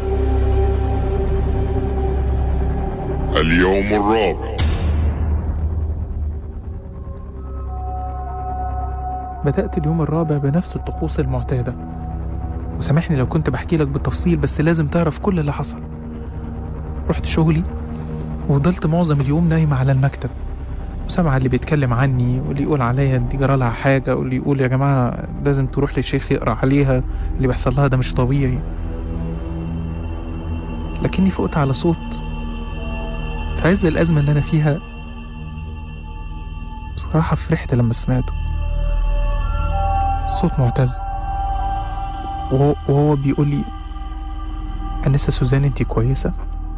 اليوم الرابع. بدأت اليوم الرابع بنفس الطقوس المعتادة، وسامحني لو كنت بحكي لك بالتفصيل بس لازم تعرف كل اللي حصل. رحت شغلي وفضلت معظم اليوم نايمة على المكتب، وسامعة اللي بيتكلم عني واللي يقول عليا دي جرالها حاجة، واللي يقول يا جماعة لازم تروح لشيخ يقرأ عليها، اللي بيحصل لها ده مش طبيعي. لكني فقت على صوت في عز الأزمة اللي أنا فيها، بصراحة فرحت لما سمعته. صوت معتز، وهو, وهو بيقول لي أنسة سوزان أنتي كويسة؟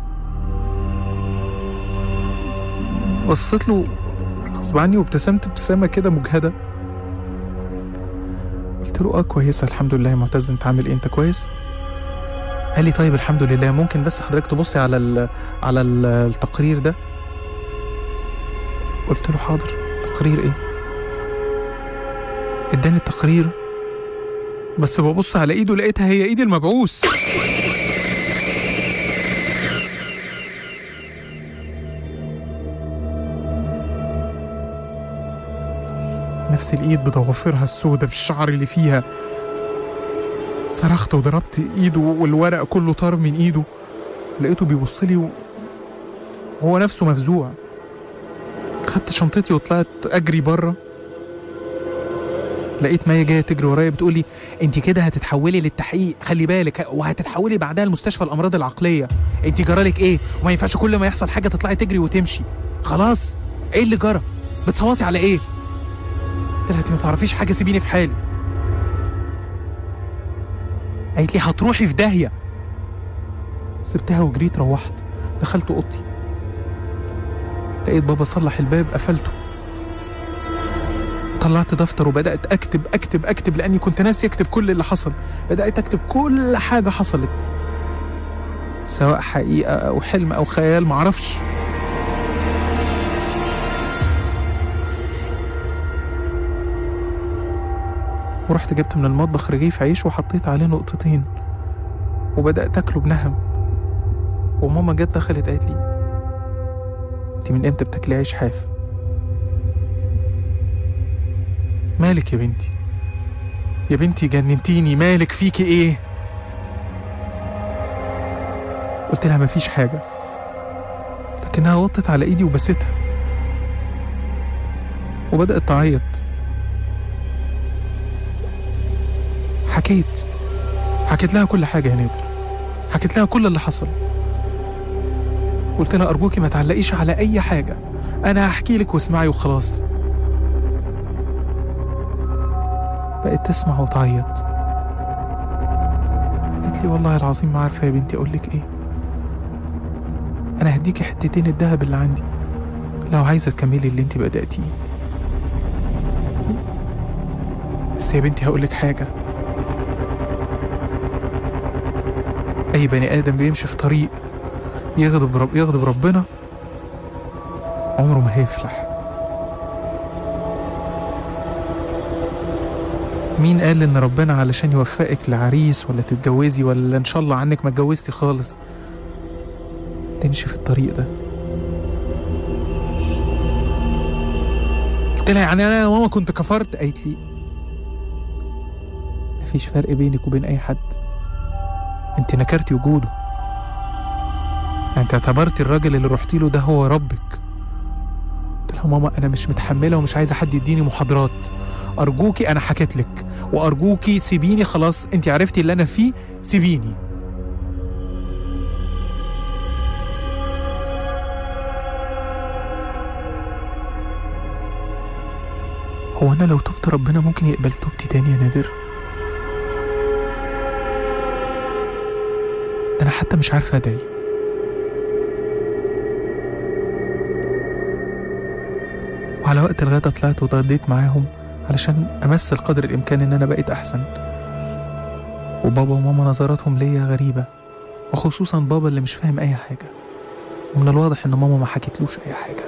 بصيت له غصب عني وابتسمت ابتسامة كده مجهدة، قلت له اه كويسة الحمد لله يا معتز، انت عامل ايه، انت كويس؟ قال لي طيب الحمد لله، ممكن بس حضرتك تبصي على ال على ال التقرير ده؟ قلت له حاضر. تقرير ايه؟ اداني التقرير، بس ببص على ايده لقيتها هي ايد المبعوث. نفس الايد بضوافرها السودة بالشعر اللي فيها. صرخت وضربت ايده والورق كله طار من ايده، لقيته بيبص لي وهو نفسه مفزوع. خدت شنطتي وطلعت اجري بره، لقيت مايا جايه تجري ورايا بتقولي انت كده هتتحولي للتحقيق، خلي بالك، وهتتحولي بعدها لمستشفى الامراض العقليه، انت جرالك ايه؟ وما ينفعش كل ما يحصل حاجه تطلعي تجري وتمشي، خلاص ايه اللي جرى؟ بتصوتي على ايه؟ قلت لها انت ما تعرفيش حاجه، سيبيني في حالي. قالت لي هتروحي في داهيه. سبتها وجريت، روحت دخلت اوضتي، لقيت بابا صلح الباب، قفلته، طلعت دفتر وبدأت أكتب أكتب أكتب لأني كنت ناسي أكتب كل اللي حصل. بدأت أكتب كل حاجة حصلت، سواء حقيقة أو حلم أو خيال، معرفش. ورحت جبت من المطبخ رغيف عيش وحطيت عليه نقطتين وبدأت أكله بنهم. وماما جت دخلت قالت لي انت من امتى بتاكلي عيش حاف؟ مالك يا بنتي؟ يا بنتي جننتيني، مالك فيكي ايه؟ قلت لها مفيش حاجة، لكنها وطت على ايدي وبستها وبدأت تعيط. حكيت حكيت لها كل حاجة يا نادر، حكيت لها كل اللي حصل. قلت لها أرجوكي ما تعلقيش على أي حاجة، أنا هحكي لك واسمعي وخلاص. بقت تسمع وتعيط. قالت لي والله العظيم ما عارفة يا بنتي أقول لك إيه، أنا هديكي حتتين الدهب اللي عندي لو عايزة تكملي اللي انت بدأتيه. بس يا بنتي هقول لك حاجة، أي بني آدم بيمشي في طريق يغضب رب يغضب ربنا عمره ما هيفلح. مين قال إن ربنا علشان يوفقك لعريس ولا تتجوزي ولا إن شاء الله عنك ما اتجوزتي خالص تمشي في الطريق ده؟ قلت لها يعني أنا يا ماما كنت كفرت؟ قالت لي مفيش فرق بينك وبين أي حد، انت نكرتي وجوده، انت اعتبرتي الراجل اللي رحتي له ده هو ربك. قلت لها ماما انا مش متحمله ومش عايزه حد يديني محاضرات، ارجوكي انا حكيت لك وارجوكي سيبيني خلاص، انت عرفتي اللي انا فيه سيبيني. هو انا لو تبت ربنا ممكن يقبل توبتي تاني يا نادر؟ أنا حتى مش عارفة أدعي. وعلى وقت الغدا طلعت واتغديت معاهم علشان أمثل قدر الإمكان إن أنا بقيت أحسن. وبابا وماما نظراتهم ليا غريبة، وخصوصا بابا اللي مش فاهم أي حاجة، ومن الواضح إن ماما ما حكتلوش أي حاجة.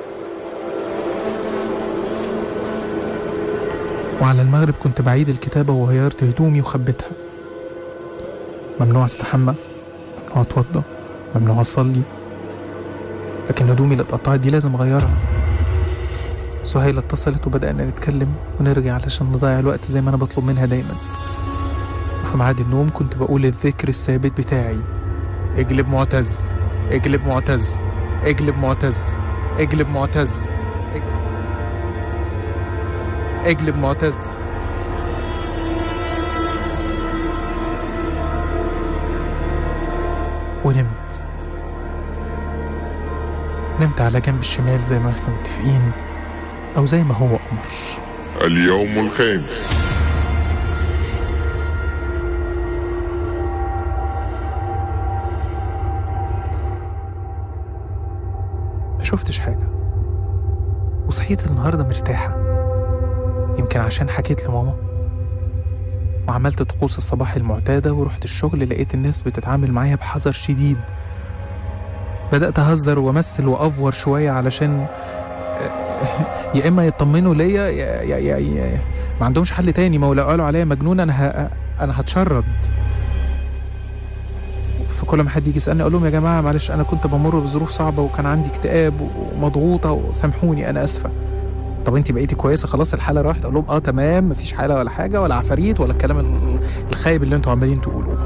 وعلى المغرب كنت بعيد الكتابة وغيرت هدومي وخبيتها. ممنوع استحمى، ممنوع اتوضى، ممنوع اصلي، لكن هدومي اللي اتقطعت دي لازم اغيرها. سهيلة اتصلت وبدأنا نتكلم ونرجع علشان نضيع الوقت زي ما انا بطلب منها دايما. وفي ميعاد النوم كنت بقول الذكر الثابت بتاعي: اجلب معتز، اجلب معتز، اجلب معتز، اجلب معتز، اجلب معتز. ونمت نمت على جنب الشمال زي ما احنا متفقين، او زي ما هو امر. اليوم الخامس. ما شفتش حاجة وصحيت النهاردة مرتاحة، يمكن عشان حكيت لماما وعملت طقوس الصباح المعتادة ورحت الشغل. لقيت الناس بتتعامل معايا بحذر شديد. بدأت أهزر وأمثل وأفور شوية علشان يا إما يطمنوا ليا يا, يا, يا, يا ما عندهمش حل تاني، ما لو قالوا عليا مجنون أنا ه... أنا هتشرد. فكل ما حد يجي يسألني أقول لهم يا جماعة معلش أنا كنت بمر بظروف صعبة وكان عندي اكتئاب ومضغوطة وسامحوني أنا أسفة. طب انتي بقيتي كويسه خلاص الحاله راحت؟ اقول لهم اه تمام مفيش حاله ولا حاجه ولا عفاريت ولا الكلام الخايب اللي انتوا عمالين تقولوه.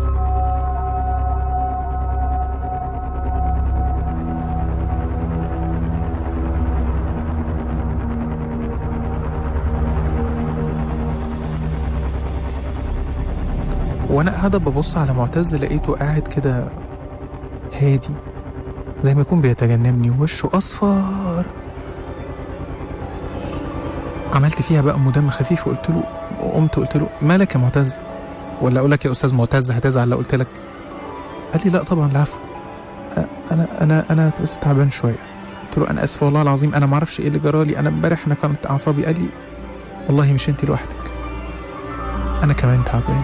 وانا قاعده ببص على معتز لقيته قاعد كده هادي زي ما يكون بيتجنبني ووشه اصفر. عملت فيها بقى ام دم خفيف وقلت له وقمت قلت له مالك يا معتز؟ ولا اقول لك يا استاذ معتز هتزعل لو قلت لك؟ قال لي لا طبعا العفو، انا انا انا بس تعبان شويه. قلت له انا اسف والله العظيم انا ما اعرفش ايه اللي جرالي، انا امبارح انا كانت اعصابي. قال لي والله مش انت لوحدك، انا كمان تعبان.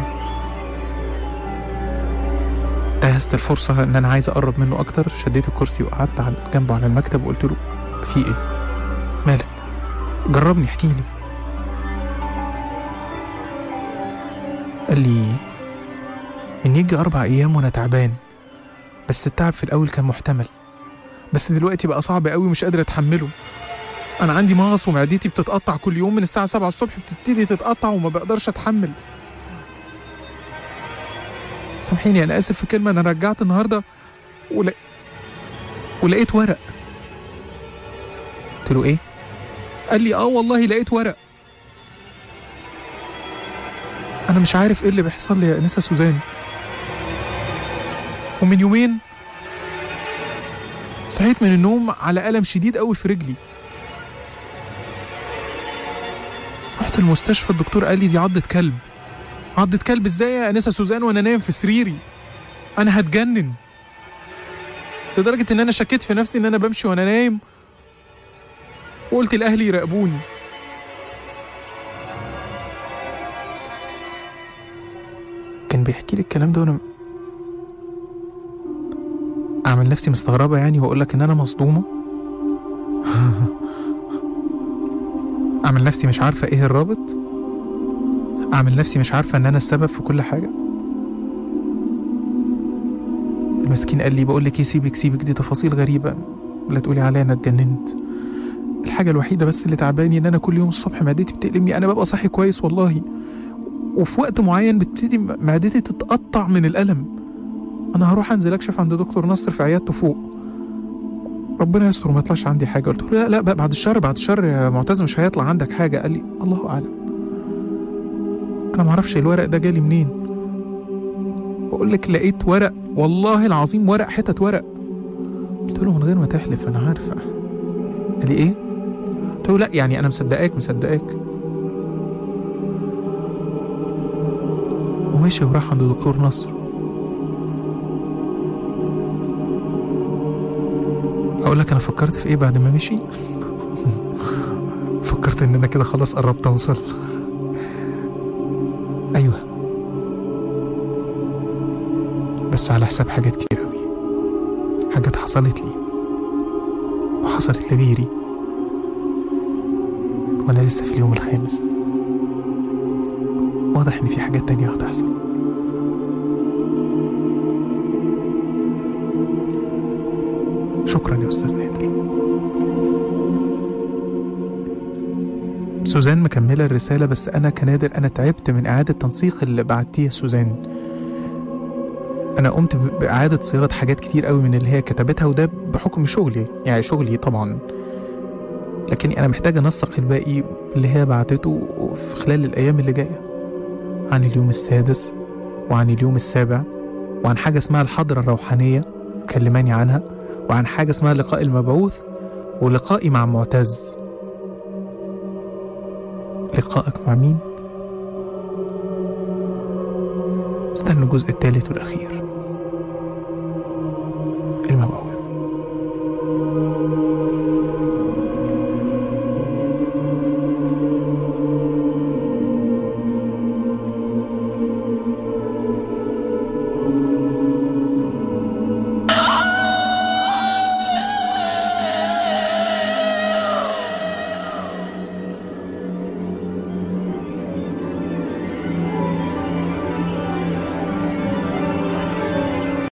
انتهزت الفرصه ان انا عايز اقرب منه اكتر، شديت الكرسي وقعدت على جنبه على المكتب وقلت له في ايه؟ مالك؟ جربني احكي لي. قال لي إن يجي أربع أيام وأنا تعبان، بس التعب في الأول كان محتمل، بس دلوقتي بقى صعب قوي ومش قادر أتحمله. أنا عندي مغص ومعدتي بتتقطع كل يوم، من الساعة سبعة الصبح بتبتدي تتقطع وما بقدرش أتحمل. سامحيني أنا آسف في كلمة، أنا رجعت النهاردة ول... ولقيت ورق. قلت له إيه؟ قال لي آه والله لقيت ورق. أنا مش عارف إيه اللي بيحصل لي يا أنسة سوزان. ومن يومين صحيت من النوم على ألم شديد قوي في رجلي. رحت المستشفى، الدكتور قال لي دي عضة كلب. عضة كلب ازاي يا أنسة سوزان وانا نايم في سريري؟ انا هتجنن، لدرجة ان انا شكيت في نفسي ان انا بمشي وانا نايم، وقلت لأهلي يراقبوني. كان بيحكي لي الكلام ده وانا اعمل نفسي مستغربة يعني، واقول لك ان انا مصدومة. اعمل نفسي مش عارفة ايه الرابط، اعمل نفسي مش عارفة ان انا السبب في كل حاجة. المسكين قال لي بقول لك ايه، سيبك سيبك دي تفاصيل غريبة، لا تقولي عليا انا اتجننت. الحاجة الوحيدة بس اللي تعباني ان انا كل يوم الصبح معدتي بتقلمني. انا ببقى صاحي كويس والله، وفي وقت معين بتبتدي معدتي تتقطع من الألم. انا هروح انزل اكشف عند دكتور نصر في عيادته فوق، ربنا يستر ما يطلعش عندي حاجة. قلت له لا لا بعد الشر بعد الشر يا معتز مش هيطلع عندك حاجة. قال لي الله اعلم. انا معرفش الورق ده جالي منين. بقول لك لقيت ورق والله العظيم، ورق حتة ورق. قلت له من غير ما تحلف انا عارفة. قال لي ايه؟ قلت له لا يعني انا مصدقاك مصدقاك. وماشي وراح عند دكتور نصر. اقول لك انا فكرت في ايه بعد ما مشي؟ فكرت ان انا كده خلاص قربت اوصل. ايوه بس على حساب حاجات كتير قوي، حاجات حصلت لي وحصلت لغيري وانا لسه في اليوم الخامس. واضح ان في حاجات تانية هتحصل. شكرا يا استاذ نادر. سوزان مكملة الرسالة، بس انا كنادر انا تعبت من اعادة تنسيق اللي بعتيه سوزان. انا قمت باعادة صياغة حاجات كتير قوي من اللي هي كتبتها، وده بحكم شغلي يعني شغلي طبعا، لكني انا محتاج انسق الباقي اللي هي بعتته في خلال الايام اللي جاية، عن اليوم السادس وعن اليوم السابع، وعن حاجة اسمها الحضرة الروحانية كلماني عنها، وعن حاجة اسمها لقاء المبعوث، ولقائي مع معتز. لقائك مع مين؟ استنوا الجزء الثالث والأخير.